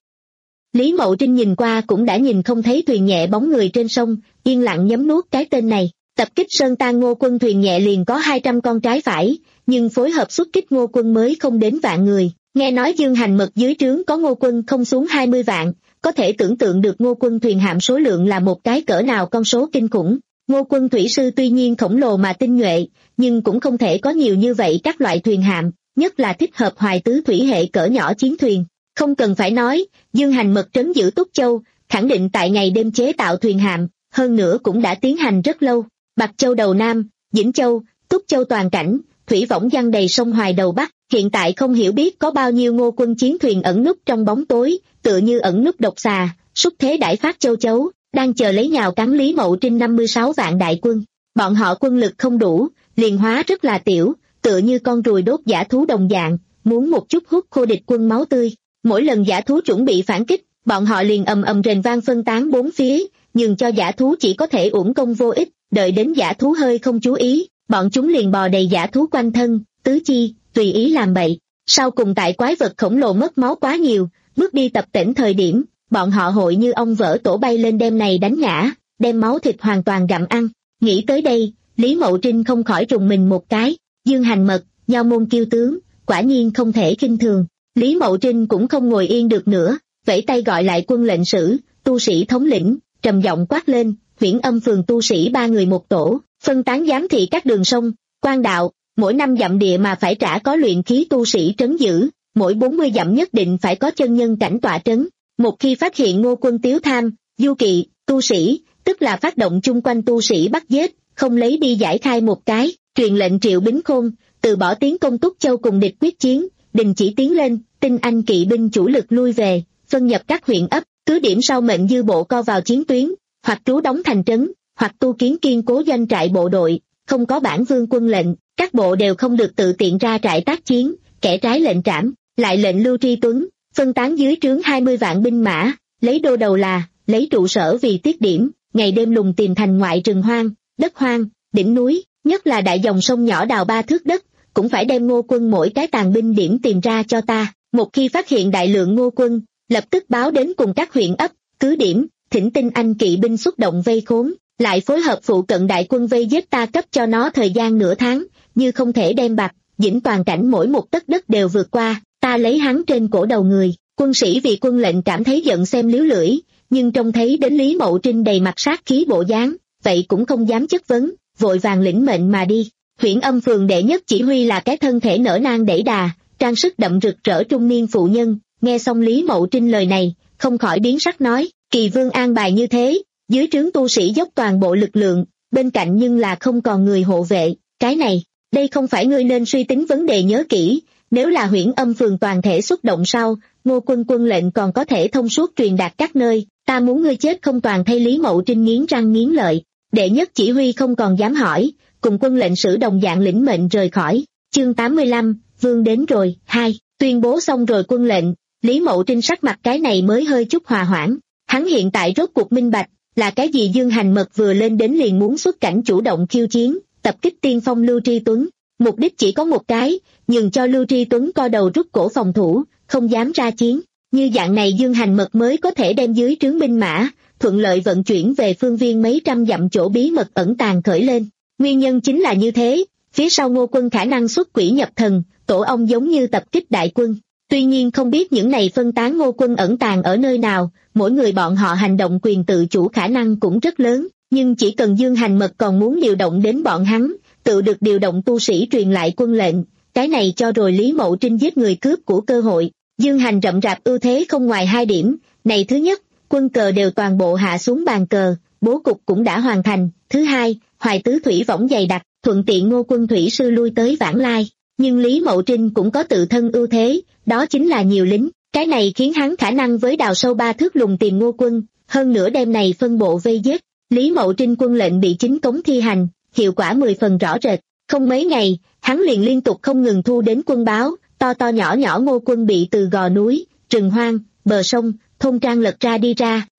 Lý Mậu Trinh nhìn qua cũng đã nhìn không thấy thuyền nhẹ bóng người trên sông, yên lặng nhấm nuốt cái tên này. Tập kích Sơn Tan Ngô quân thuyền nhẹ liền có hai trăm con trái phải, nhưng phối hợp xuất kích Ngô quân mới không đến vạn người. Nghe nói Dương Hành Mật dưới trướng có Ngô quân không xuống hai mươi vạn, có thể tưởng tượng được Ngô quân thuyền hạm số lượng là một cái cỡ nào con số kinh khủng. Ngô quân thủy sư tuy nhiên khổng lồ mà tinh nhuệ, nhưng cũng không thể có nhiều như vậy các loại thuyền hạm, nhất là thích hợp hoài tứ thủy hệ cỡ nhỏ chiến thuyền. Không cần phải nói, Dương Hành Mật trấn giữ Túc Châu, khẳng định tại ngày đêm chế tạo thuyền hạm, hơn nữa cũng đã tiến hành rất lâu. Bạc Châu đầu Nam, Vĩnh Châu, Túc Châu toàn cảnh, thủy võng giăng đầy sông Hoài đầu Bắc, hiện tại không hiểu biết có bao nhiêu Ngô quân chiến thuyền ẩn núp trong bóng tối, tựa như ẩn núp độc xà, xúc thế đãi phát châu chấu, đang chờ lấy nhào cắn Lý Mậu Trinh năm mươi sáu vạn đại quân. Bọn họ quân lực không đủ, liền hóa rất là tiểu, tựa như con ruồi đốt dã thú đồng dạng, muốn một chút hút khô địch quân máu tươi. Mỗi lần dã thú chuẩn bị phản kích, bọn họ liền ầm ầm rền vang phân tán bốn phía, nhưng cho dã thú chỉ có thể uổng công vô ích, đợi đến dã thú hơi không chú ý, bọn chúng liền bò đầy dã thú quanh thân, tứ chi, tùy ý làm bậy. Sau cùng tại quái vật khổng lồ mất máu quá nhiều, bước đi tập tỉnh thời điểm, bọn họ hội như ong vỡ tổ bay lên đem này đánh ngã, đem máu thịt hoàn toàn gặm ăn. Nghĩ tới đây, Lý Mậu Trinh không khỏi rùng mình một cái, Dương Hành Mật, Nho môn kiêu tướng, quả nhiên không thể khinh thường. Lý Mậu Trinh cũng không ngồi yên được nữa, vẫy tay gọi lại quân lệnh sử, tu sĩ thống lĩnh, trầm giọng quát lên, Huyễn Âm phường tu sĩ ba người một tổ, phân tán giám thị các đường sông, quan đạo, mỗi năm dặm địa mà phải trả có luyện khí tu sĩ trấn giữ, mỗi bốn mươi dặm nhất định phải có chân nhân cảnh tọa trấn. Một khi phát hiện Ngô quân tiếu tham, du kỵ, tu sĩ, tức là phát động chung quanh tu sĩ bắt giết, không lấy đi giải khai một cái, truyền lệnh Triệu Bính Khôn, từ bỏ tiến công Túc Châu cùng địch quyết chiến, đình chỉ tiến lên, tinh anh kỵ binh chủ lực lui về, phân nhập các huyện ấp, cứ điểm sau mệnh dư bộ co vào chiến tuyến, hoặc trú đóng thành trấn, hoặc tu kiến kiên cố doanh trại bộ đội, không có bản vương quân lệnh, các bộ đều không được tự tiện ra trại tác chiến, kẻ trái lệnh trảm. Lại lệnh Lưu Tri Tuấn, phân tán dưới trướng hai mươi vạn binh mã, lấy đô đầu là, lấy trụ sở vì tiết điểm, ngày đêm lùng tìm thành ngoại rừng hoang, đất hoang, đỉnh núi, nhất là đại dòng sông nhỏ đào ba thước đất, cũng phải đem Ngô quân mỗi cái tàn binh điểm tìm ra cho ta. Một khi phát hiện đại lượng Ngô quân, lập tức báo đến cùng các huyện ấp, cứ điểm, thỉnh tinh anh kỵ binh xuất động vây khốn, lại phối hợp phụ cận đại quân vây giết ta, cấp cho nó thời gian nửa tháng, như không thể đem Bạc, Vĩnh toàn cảnh mỗi một tấc đất đều vượt qua, ta lấy hắn trên cổ đầu người. Quân sĩ vì quân lệnh cảm thấy giận xem liếu lưỡi, nhưng trông thấy đến Lý Mậu Trinh đầy mặt sát khí bộ dáng, vậy cũng không dám chất vấn, vội vàng lĩnh mệnh mà đi. Huyễn Âm phường đệ nhất chỉ huy là cái thân thể nở nang đẩy đà, trang sức đậm rực rỡ trung niên phụ nhân, nghe xong Lý Mậu Trinh lời này, không khỏi biến sắc nói, Kỳ vương an bài như thế, dưới trướng tu sĩ dốc toàn bộ lực lượng, bên cạnh nhưng là không còn người hộ vệ, cái này, đây không phải ngươi nên suy tính vấn đề nhớ kỹ, nếu là Huyễn Âm phường toàn thể xuất động sau, Ngô quân quân lệnh còn có thể thông suốt truyền đạt các nơi, ta muốn ngươi chết không toàn thay. Lý Mậu Trinh nghiến răng nghiến lợi, đệ nhất chỉ huy không còn dám hỏi, cùng quân lệnh sử đồng dạng lĩnh mệnh rời khỏi. Chương tám mươi lăm, vương đến rồi. Hai, tuyên bố xong rồi quân lệnh, Lý Mậu Trinh sắc mặt cái này mới hơi chút hòa hoãn, hắn hiện tại rốt cuộc minh bạch, là cái gì Dương Hành Mật vừa lên đến liền muốn xuất cảnh chủ động khiêu chiến, tập kích tiên phong Lưu Tri Tuấn, mục đích chỉ có một cái, nhường cho Lưu Tri Tuấn co đầu rút cổ phòng thủ, không dám ra chiến, như dạng này Dương Hành Mật mới có thể đem dưới trướng binh mã, thuận lợi vận chuyển về phương viên mấy trăm dặm chỗ bí mật ẩn tàng khởi lên. Nguyên nhân chính là như thế, phía sau Ngô quân khả năng xuất quỷ nhập thần, tổ ong giống như tập kích đại quân. Tuy nhiên không biết những này phân tán Ngô quân ẩn tàng ở nơi nào, mỗi người bọn họ hành động quyền tự chủ khả năng cũng rất lớn, nhưng chỉ cần Dương Hành Mật còn muốn điều động đến bọn hắn, tự được điều động tu sĩ truyền lại quân lệnh, cái này cho rồi Lý Mậu Trinh giết người cướp của cơ hội. Dương Hành rậm rạp ưu thế không ngoài hai điểm, này thứ nhất, quân cờ đều toàn bộ hạ xuống bàn cờ, bố cục cũng đã hoàn thành, thứ hai, hoài tứ thủy võng dày đặc, thuận tiện Ngô quân thủy sư lui tới vãng lai, nhưng Lý Mậu Trinh cũng có tự thân ưu thế, đó chính là nhiều lính, cái này khiến hắn khả năng với đào sâu ba thước lùng tìm Ngô quân, hơn nữa đêm này phân bộ vây giết. Lý Mậu Trinh quân lệnh bị chính cống thi hành, hiệu quả mười phần rõ rệt, không mấy ngày, hắn liền liên tục không ngừng thu đến quân báo, to to nhỏ nhỏ Ngô quân bị từ gò núi, rừng hoang, bờ sông, thôn trang lật ra đi ra,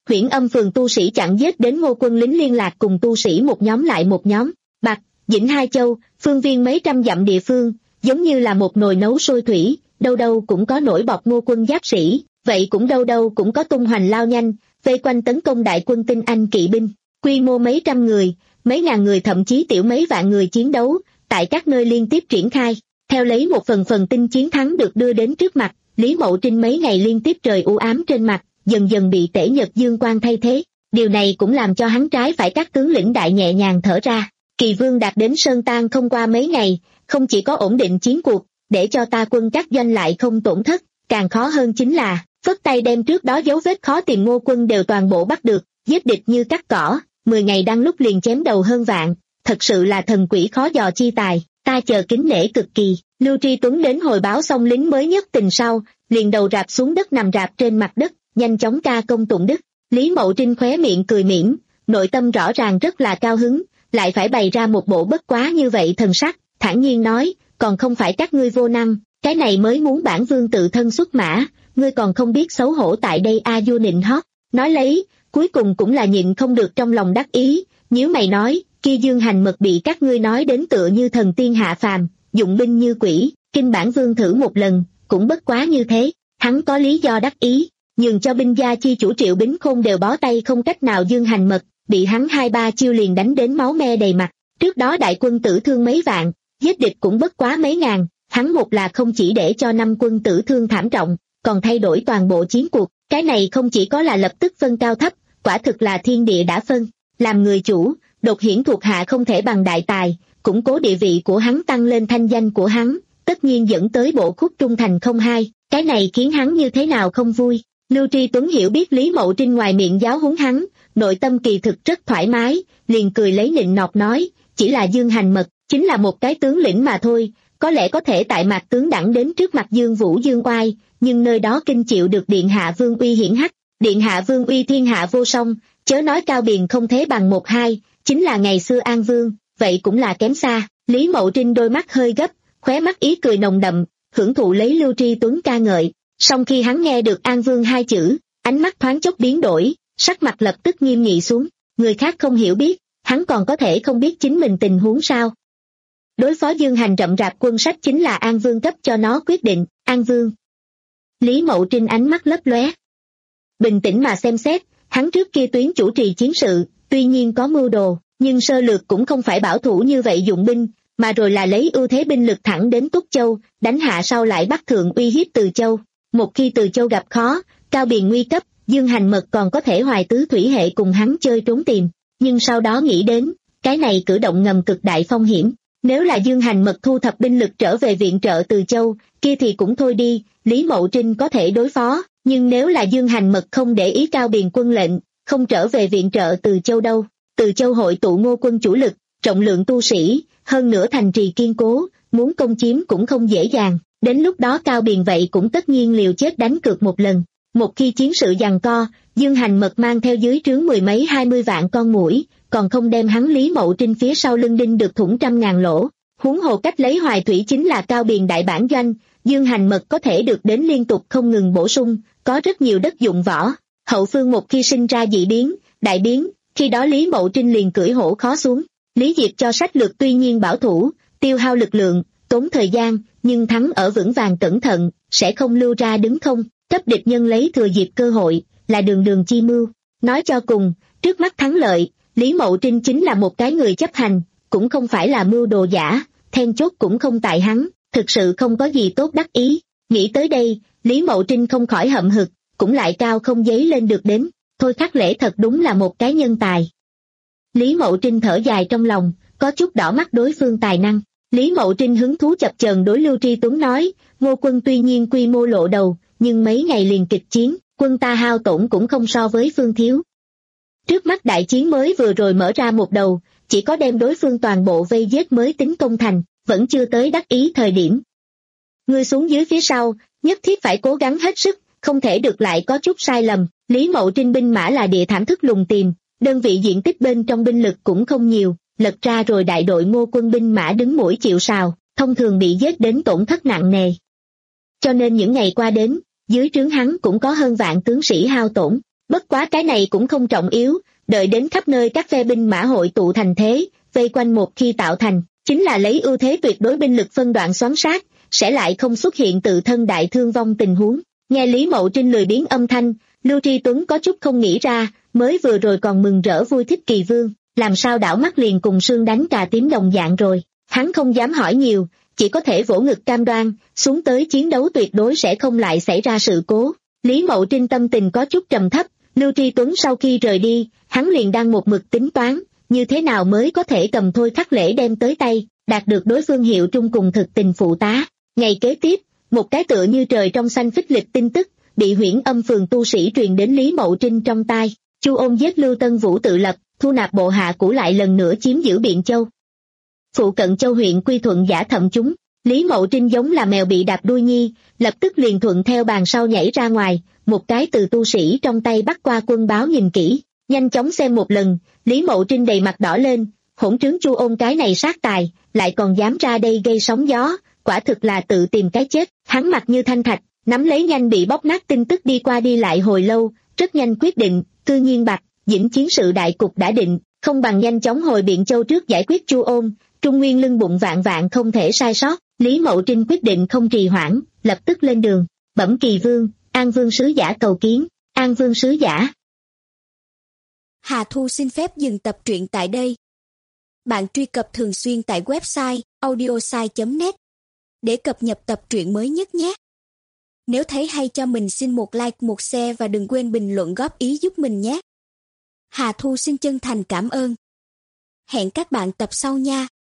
Huyễn Âm phường tu sĩ chặn giết đến Ngô quân lính liên lạc cùng tu sĩ một nhóm lại một nhóm. Bạc, Dĩnh hai châu, phương viên mấy trăm dặm địa phương, giống như là một nồi nấu sôi thủy, đâu đâu cũng có nổi bọt Ngô quân giáp sĩ, vậy cũng đâu đâu cũng có tung hoành lao nhanh, vây quanh tấn công đại quân tinh anh kỵ binh, quy mô mấy trăm người, mấy ngàn người thậm chí tiểu mấy vạn người chiến đấu, tại các nơi liên tiếp triển khai, theo lấy một phần phần tinh chiến thắng được đưa đến trước mặt, Lý Mậu Trinh mấy ngày liên tiếp trời u ám trên mặt, dần dần bị tể nhật dương quang thay thế, điều này cũng làm cho hắn trái phải các tướng lĩnh đại nhẹ nhàng thở ra. Kỳ Vương đạt đến Sơn Tan không qua mấy ngày, không chỉ có ổn định chiến cuộc, để cho ta quân các doanh lại không tổn thất, càng khó hơn chính là, phất tay đem trước đó dấu vết khó tìm Ngô quân đều toàn bộ bắt được, giết địch như cắt cỏ, mười ngày đang lúc liền chém đầu hơn vạn, thật sự là thần quỷ khó dò chi tài, ta chờ kính nể cực kỳ. Lưu Tri Tuấn đến hồi báo xong lính mới nhất tình sau, liền đầu rạp xuống đất nằm rạp trên mặt đất, nhanh chóng ca công tụng đức. Lý Mậu Trinh khóe miệng cười mỉm, nội tâm rõ ràng rất là cao hứng, lại phải bày ra một bộ bất quá như vậy thần sắc, thản nhiên nói, còn không phải các ngươi vô năng, cái này mới muốn bản vương tự thân xuất mã, ngươi còn không biết xấu hổ tại đây a vua nịnh hót. Nói lấy, cuối cùng cũng là nhịn không được trong lòng đắc ý, nhíu mày nói, kia Dương Hành Mật bị các ngươi nói đến tựa như thần tiên hạ phàm, dụng binh như quỷ, kinh bản vương thử một lần, cũng bất quá như thế, hắn có lý do đắc ý, nhường cho binh gia chi chủ Triệu Bính Khôn đều bó tay không cách nào. Dương Hành Mật bị hắn hai ba chiêu liền đánh đến máu me đầy mặt, trước đó đại quân tử thương mấy vạn, giết địch cũng bất quá mấy ngàn, hắn một là không chỉ để cho năm quân tử thương thảm trọng, còn thay đổi toàn bộ chiến cuộc, cái này không chỉ có là lập tức phân cao thấp, quả thực là thiên địa đã phân, làm người chủ, đột hiển thuộc hạ không thể bằng đại tài, củng cố địa vị của hắn, tăng lên thanh danh của hắn, tất nhiên dẫn tới bộ khúc trung thành không hai, cái này khiến hắn như thế nào không vui. Lưu Tri Tuấn hiểu biết Lý Mậu Trinh ngoài miệng giáo huấn hắn, nội tâm kỳ thực rất thoải mái, liền cười lấy nịnh nọt nói, chỉ là Dương Hành Mật, chính là một cái tướng lĩnh mà thôi, có lẽ có thể tại mặt tướng đẳng đến trước mặt Dương Vũ Dương Oai, nhưng nơi đó kinh chịu được điện hạ vương uy hiển hách, điện hạ vương uy thiên hạ vô song, chớ nói cao biền không thế bằng một hai, chính là ngày xưa An Vương, vậy cũng là kém xa. Lý Mậu Trinh đôi mắt hơi gấp, khóe mắt ý cười nồng đậm, hưởng thụ lấy Lưu Tri Tuấn ca ngợi, song khi hắn nghe được An Vương hai chữ, ánh mắt thoáng chốc biến đổi, sắc mặt lập tức nghiêm nghị xuống, người khác không hiểu biết, hắn còn có thể không biết chính mình tình huống sao. Đối phó Dương Hành rậm rạp quân sách chính là An Vương cấp cho nó quyết định. An Vương. Lý Mậu Trinh ánh mắt lấp lóe. Bình tĩnh mà xem xét, hắn trước kia tuyến chủ trì chiến sự, tuy nhiên có mưu đồ, nhưng sơ lược cũng không phải bảo thủ như vậy dụng binh, mà rồi là lấy ưu thế binh lực thẳng đến Túc Châu, đánh hạ sau lại bắt thượng uy hiếp Từ Châu. Một khi Từ Châu gặp khó, cao biền nguy cấp, Dương Hành Mật còn có thể hoài tứ thủy hệ cùng hắn chơi trốn tìm, nhưng sau đó nghĩ đến, cái này cử động ngầm cực đại phong hiểm. Nếu là Dương Hành Mật thu thập binh lực trở về viện trợ Từ Châu, kia thì cũng thôi đi, Lý Mậu Trinh có thể đối phó, nhưng nếu là Dương Hành Mật không để ý cao biền quân lệnh, không trở về viện trợ Từ Châu đâu, Từ Châu hội tụ Ngô quân chủ lực, trọng lượng tu sĩ, hơn nữa thành trì kiên cố, muốn công chiếm cũng không dễ dàng, đến lúc đó cao biền vậy cũng tất nhiên liều chết đánh cược một lần. Một khi chiến sự giằng co, Dương Hành Mật mang theo dưới trướng mười mấy hai mươi vạn con muỗi, còn không đem hắn Lý Mậu Trinh phía sau lưng đinh được thủng trăm ngàn lỗ. Huống hồ cách lấy Hoài Thủy chính là cao biền đại bản doanh, Dương Hành Mật có thể được đến liên tục không ngừng bổ sung, có rất nhiều đất dụng võ. Hậu phương một khi sinh ra dị biến, đại biến, khi đó Lý Mậu Trinh liền cưỡi hổ khó xuống. Lý Diệp cho sách lược tuy nhiên bảo thủ, tiêu hao lực lượng, tốn thời gian, nhưng thắng ở vững vàng cẩn thận, sẽ không lưu ra đứng không, cấp địch nhân lấy thừa dịp cơ hội, là đường đường chi mưu. Nói cho cùng, trước mắt thắng lợi, Lý Mậu Trinh chính là một cái người chấp hành, cũng không phải là mưu đồ giả, then chốt cũng không tại hắn, thực sự không có gì tốt đắc ý. Nghĩ tới đây, Lý Mậu Trinh không khỏi hậm hực, cũng lại cao không giấy lên được đến, thôi Khắc Lễ thật đúng là một cái nhân tài. Lý Mậu Trinh thở dài trong lòng, có chút đỏ mắt đối phương tài năng. Lý Mậu Trinh hứng thú chập chờn đối Lưu Tri Tuấn nói, Ngô quân tuy nhiên quy mô lộ đầu, nhưng mấy ngày liền kịch chiến, quân ta hao tổn cũng không so với phương thiếu. Trước mắt đại chiến mới vừa rồi mở ra một đầu, chỉ có đem đối phương toàn bộ vây giết mới tính công thành, vẫn chưa tới đắc ý thời điểm. Ngươi xuống dưới phía sau, nhất thiết phải cố gắng hết sức, không thể được lại có chút sai lầm. Lý Mậu Trinh binh mã là địa thảm thức lùng tìm, đơn vị diện tích bên trong binh lực cũng không nhiều, lật ra rồi đại đội Ngô quân binh mã đứng mũi chịu sào, thông thường bị giết đến tổn thất nặng nề. Cho nên những ngày qua đến, dưới trướng hắn cũng có hơn vạn tướng sĩ hao tổn, Bất quá cái này cũng không trọng yếu, đợi đến khắp nơi các phe binh mã hội tụ thành thế, vây quanh một khi tạo thành, chính là lấy ưu thế tuyệt đối binh lực phân đoạn xoắn sát, sẽ lại không xuất hiện tự thân đại thương vong tình huống. Nghe Lý Mậu Trinh lười biếng âm thanh, Lưu Tri Tuấn có chút không nghĩ ra, mới vừa rồi còn mừng rỡ vui thích Kỳ Vương, làm sao đảo mắt liền cùng Sương đánh cà tím đồng dạng rồi. Hắn không dám hỏi nhiều, chỉ có thể vỗ ngực cam đoan, xuống tới chiến đấu tuyệt đối sẽ không lại xảy ra sự cố. Lý Mậu Trinh tâm tình có chút trầm thấp, Lưu Tri Tuấn sau khi rời đi, hắn liền đang một mực tính toán, như thế nào mới có thể cầm Thôi Khắc Lễ đem tới tay, đạt được đối phương hiệu trung cùng thực tình phụ tá. Ngày kế tiếp, một cái tựa như trời trong xanh phích lịch tin tức, bị Huyễn Âm phường tu sĩ truyền đến Lý Mậu Trinh trong tai. Chu Ôn giết Lưu Tân Vũ tự lập, thu nạp bộ hạ cũ lại lần nữa chiếm giữ Biện Châu. Phụ cận châu huyện quy thuận giả thậm chúng, Lý Mậu Trinh giống là mèo bị đạp đuôi nhi, lập tức liền thuận theo bàn sau nhảy ra ngoài, một cái từ tu sĩ trong tay bắt qua quân báo nhìn kỹ, nhanh chóng xem một lần, Lý Mậu Trinh đầy mặt đỏ lên, hỗn trướng Chu Ôn cái này sát tài, lại còn dám ra đây gây sóng gió, quả thực là tự tìm cái chết. Hắn mặt như thanh thạch, nắm lấy nhanh bị bóc nát tin tức đi qua đi lại hồi lâu, rất nhanh quyết định, cư nhiên Bạch Dĩnh chiến sự đại cục đã định, không bằng nhanh chóng hồi Biện Châu trước giải quyết Chu Ôn, Trung Nguyên lưng bụng vạn vạn không thể sai sót. Lý Mậu Trinh quyết định không trì hoãn, lập tức lên đường. Bẩm Kỳ Vương, An Vương sứ giả cầu kiến. An Vương sứ giả. Hà Thu xin phép dừng tập truyện tại đây. Bạn truy cập thường xuyên tại website audiosai chấm net để cập nhật tập truyện mới nhất nhé. Nếu thấy hay cho mình xin một like, một share và đừng quên bình luận góp ý giúp mình nhé. Hà Thu xin chân thành cảm ơn. Hẹn các bạn tập sau nha.